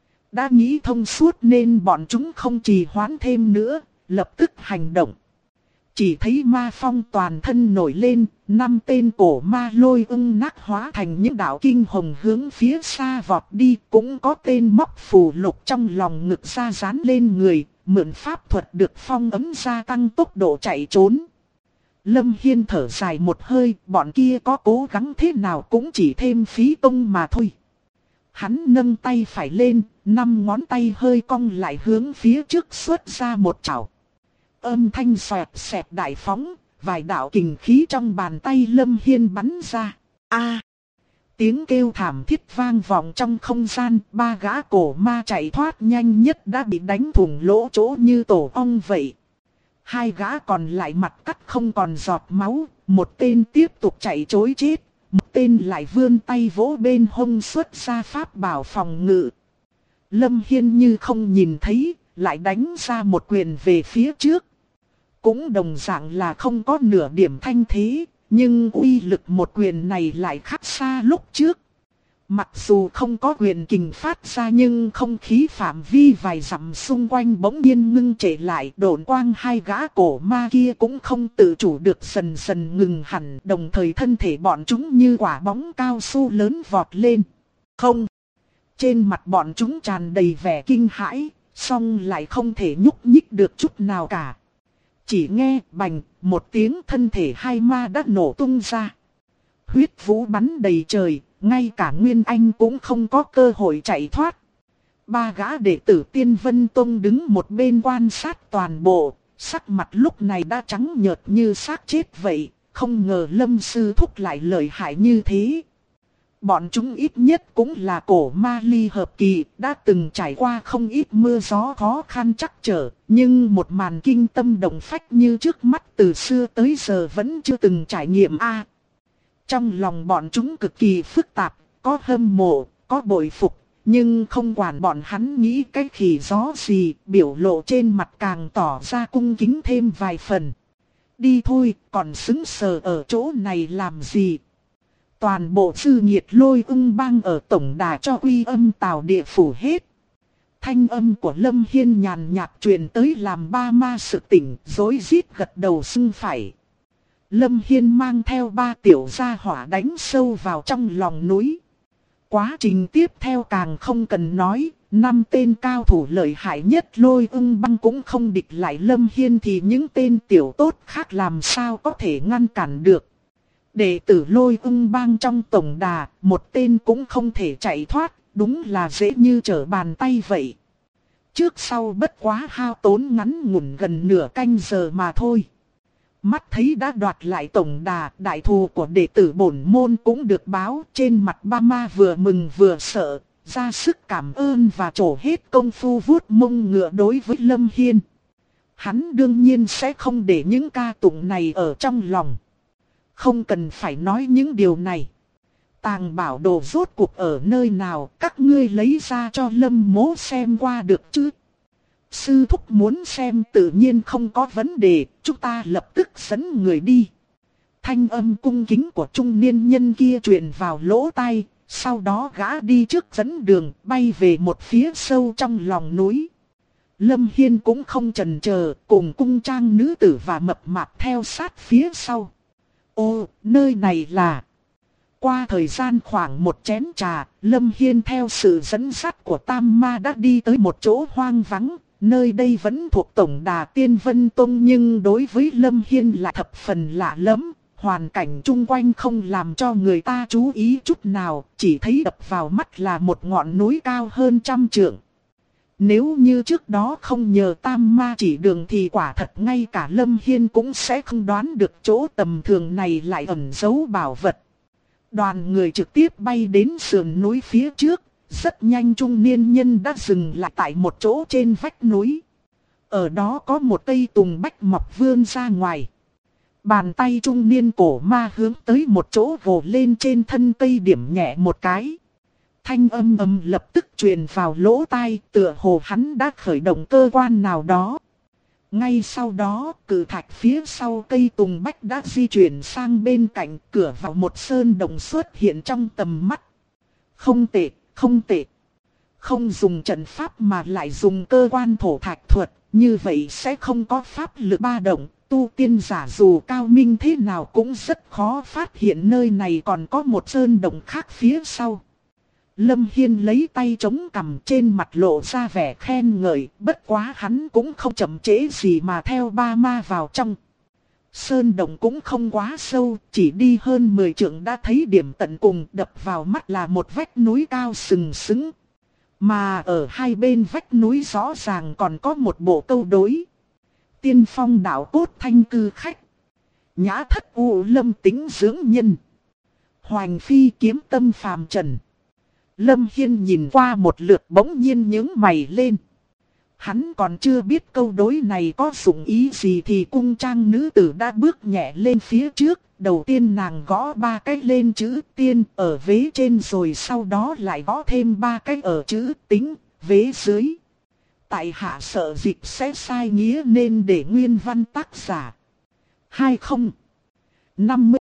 Đã nghĩ thông suốt nên bọn chúng không trì hoãn thêm nữa, lập tức hành động. Chỉ thấy ma phong toàn thân nổi lên, 5 tên cổ ma Lôi Ưng nát hóa thành những đạo kinh hồng hướng phía xa vọt đi. Cũng có tên móc phù lục trong lòng ngực ra dán lên người, mượn pháp thuật được phong ấm gia tăng tốc độ chạy trốn. Lâm Hiên thở dài một hơi, bọn kia có cố gắng thế nào cũng chỉ thêm phí công mà thôi. Hắn nâng tay phải lên, 5 ngón tay hơi cong lại hướng phía trước xuất ra một chảo. Âm thanh xoẹt xẹt đại phóng, vài đạo kình khí trong bàn tay Lâm Hiên bắn ra. Tiếng kêu thảm thiết vang vọng trong không gian, 3 gã cổ ma chạy thoát nhanh nhất đã bị đánh thủng lỗ chỗ như tổ ong vậy. 2 gã còn lại mặt cắt không còn giọt máu, một tên tiếp tục chạy trối chết, một tên lại vươn tay vỗ bên hông xuất ra pháp bảo phòng ngự. Lâm Hiên như không nhìn thấy, lại đánh ra một quyền về phía trước. Cũng đồng dạng là không có nửa điểm thanh thế, nhưng uy lực một quyền này lại khác xa lúc trước. Mặc dù không có quyền kình phát ra nhưng không khí phạm vi vài dặm xung quanh bỗng nhiên ngưng trệ lại. Độn quang hai gã cổ ma kia cũng không tự chủ được dần dần ngừng hẳn. Đồng thời thân thể bọn chúng như quả bóng cao su lớn vọt lên. Không! Trên mặt bọn chúng tràn đầy vẻ kinh hãi, song lại không thể nhúc nhích được chút nào cả. Chỉ nghe bành một tiếng, thân thể hai ma đã nổ tung ra. Huyết vũ bắn đầy trời, ngay cả Nguyên Anh cũng không có cơ hội chạy thoát. Ba gã đệ tử Tiên Vân Tông đứng một bên quan sát toàn bộ, sắc mặt lúc này đã trắng nhợt như xác chết vậy, không ngờ Lâm sư thúc lại lợi hại như thế. Bọn chúng ít nhất cũng là cổ ma ly hợp kỳ, đã từng trải qua không ít mưa gió khó khăn trắc trở, nhưng một màn kinh tâm động phách như trước mắt từ xưa tới giờ vẫn chưa từng trải nghiệm a. Trong lòng bọn chúng cực kỳ phức tạp, có hâm mộ, có bội phục, nhưng không quản bọn hắn nghĩ cái khỉ gió gì, biểu lộ trên mặt càng tỏ ra cung kính thêm vài phần. Đi thôi, còn xứng sờ ở chỗ này làm gì? Toàn bộ sư nhiệt Lôi Ưng Bang ở tổng đà cho Quy Âm Tào địa phủ hết. Thanh âm của Lâm Hiên nhàn nhạt truyền tới làm ba ma sực tỉnh, rối rít gật đầu xưng phải. Lâm Hiên mang theo ba tiểu gia hỏa đánh sâu vào trong lòng núi. Quá trình tiếp theo càng không cần nói, 5 tên cao thủ lợi hại nhất Lôi Ưng Bang cũng không địch lại Lâm Hiên thì những tên tiểu tốt khác làm sao có thể ngăn cản được. Đệ tử Lôi Ưng Bang trong tổng đà, một tên cũng không thể chạy thoát, đúng là dễ như trở bàn tay vậy. Trước sau bất quá hao tốn ngắn ngủn gần nửa canh giờ mà thôi. Mắt thấy đã đoạt lại tổng đà, đại thù của đệ tử bổn môn cũng được báo. Trên mặt ba ma vừa mừng vừa sợ, ra sức cảm ơn và trổ hết công phu vuốt mông ngựa đối với Lâm Hiên. Hắn đương nhiên sẽ không để những ca tụng này ở trong lòng. Không cần phải nói những điều này. Tàng bảo đồ rốt cuộc ở nơi nào, các ngươi lấy ra cho Lâm mỗ xem qua được chứ? Sư thúc muốn xem tự nhiên không có vấn đề, chúng ta lập tức dẫn người đi. Thanh âm cung kính của trung niên nhân kia truyền vào lỗ tai, sau đó gã đi trước dẫn đường, bay về một phía sâu trong lòng núi. Lâm Hiên cũng không chần chờ, cùng cung trang nữ tử và mập mạp theo sát phía sau. Ô, nơi này là... Qua thời gian khoảng một chén trà, Lâm Hiên theo sự dẫn dắt của Tam Ma đã đi tới một chỗ hoang vắng. Nơi đây vẫn thuộc tổng đà Tiên Vân Tông nhưng đối với Lâm Hiên lại thập phần lạ lẫm. Hoàn cảnh chung quanh không làm cho người ta chú ý chút nào, chỉ thấy đập vào mắt là một ngọn núi cao hơn 100 trượng. Nếu như trước đó không nhờ Tam Ma chỉ đường thì quả thật ngay cả Lâm Hiên cũng sẽ không đoán được chỗ tầm thường này lại ẩn giấu bảo vật. Đoàn người trực tiếp bay đến sườn núi phía trước, rất nhanh trung niên nhân đã dừng lại tại một chỗ trên vách núi. Ở đó có một cây tùng bách mọc vươn ra ngoài. Bàn tay trung niên cổ ma hướng tới một chỗ vồ lên trên thân cây điểm nhẹ một cái. Thanh âm ầm lập tức truyền vào lỗ tai, tựa hồ hắn đã khởi động cơ quan nào đó. Ngay sau đó, cự thạch phía sau cây tùng bách đã di chuyển sang bên cạnh, cửa vào một sơn động xuất hiện trong tầm mắt. Không tệ, không tệ. Không dùng trận pháp mà lại dùng cơ quan thổ thạch thuật, như vậy sẽ không có pháp lực ba động. Tu tiên giả dù cao minh thế nào cũng rất khó phát hiện nơi này còn có một sơn động khác phía sau. Lâm Hiên lấy tay chống cằm, trên mặt lộ ra vẻ khen ngợi, bất quá hắn cũng không chậm trễ gì mà theo ba ma vào trong. Sơn động cũng không quá sâu, chỉ đi hơn 10 trượng đã thấy điểm tận cùng, đập vào mắt là một vách núi cao sừng sững. Mà ở hai bên vách núi rõ ràng còn có một bộ câu đối. Tiên phong đạo cốt thanh cư khách. Nhã thất u lâm tính dưỡng nhân. Hoành phi kiếm tâm phàm trần. Lâm Hiên nhìn qua một lượt bỗng nhiên nhướng mày lên. Hắn còn chưa biết câu đối này có dụng ý gì thì cung trang nữ tử đã bước nhẹ lên phía trước, Đầu tiên nàng gõ 3 cái lên chữ tiên ở vế trên rồi sau đó lại gõ thêm 3 cái ở chữ tính, vế dưới. Tại hạ sợ dịch sẽ sai nghĩa nên để nguyên văn tác giả. 20. 50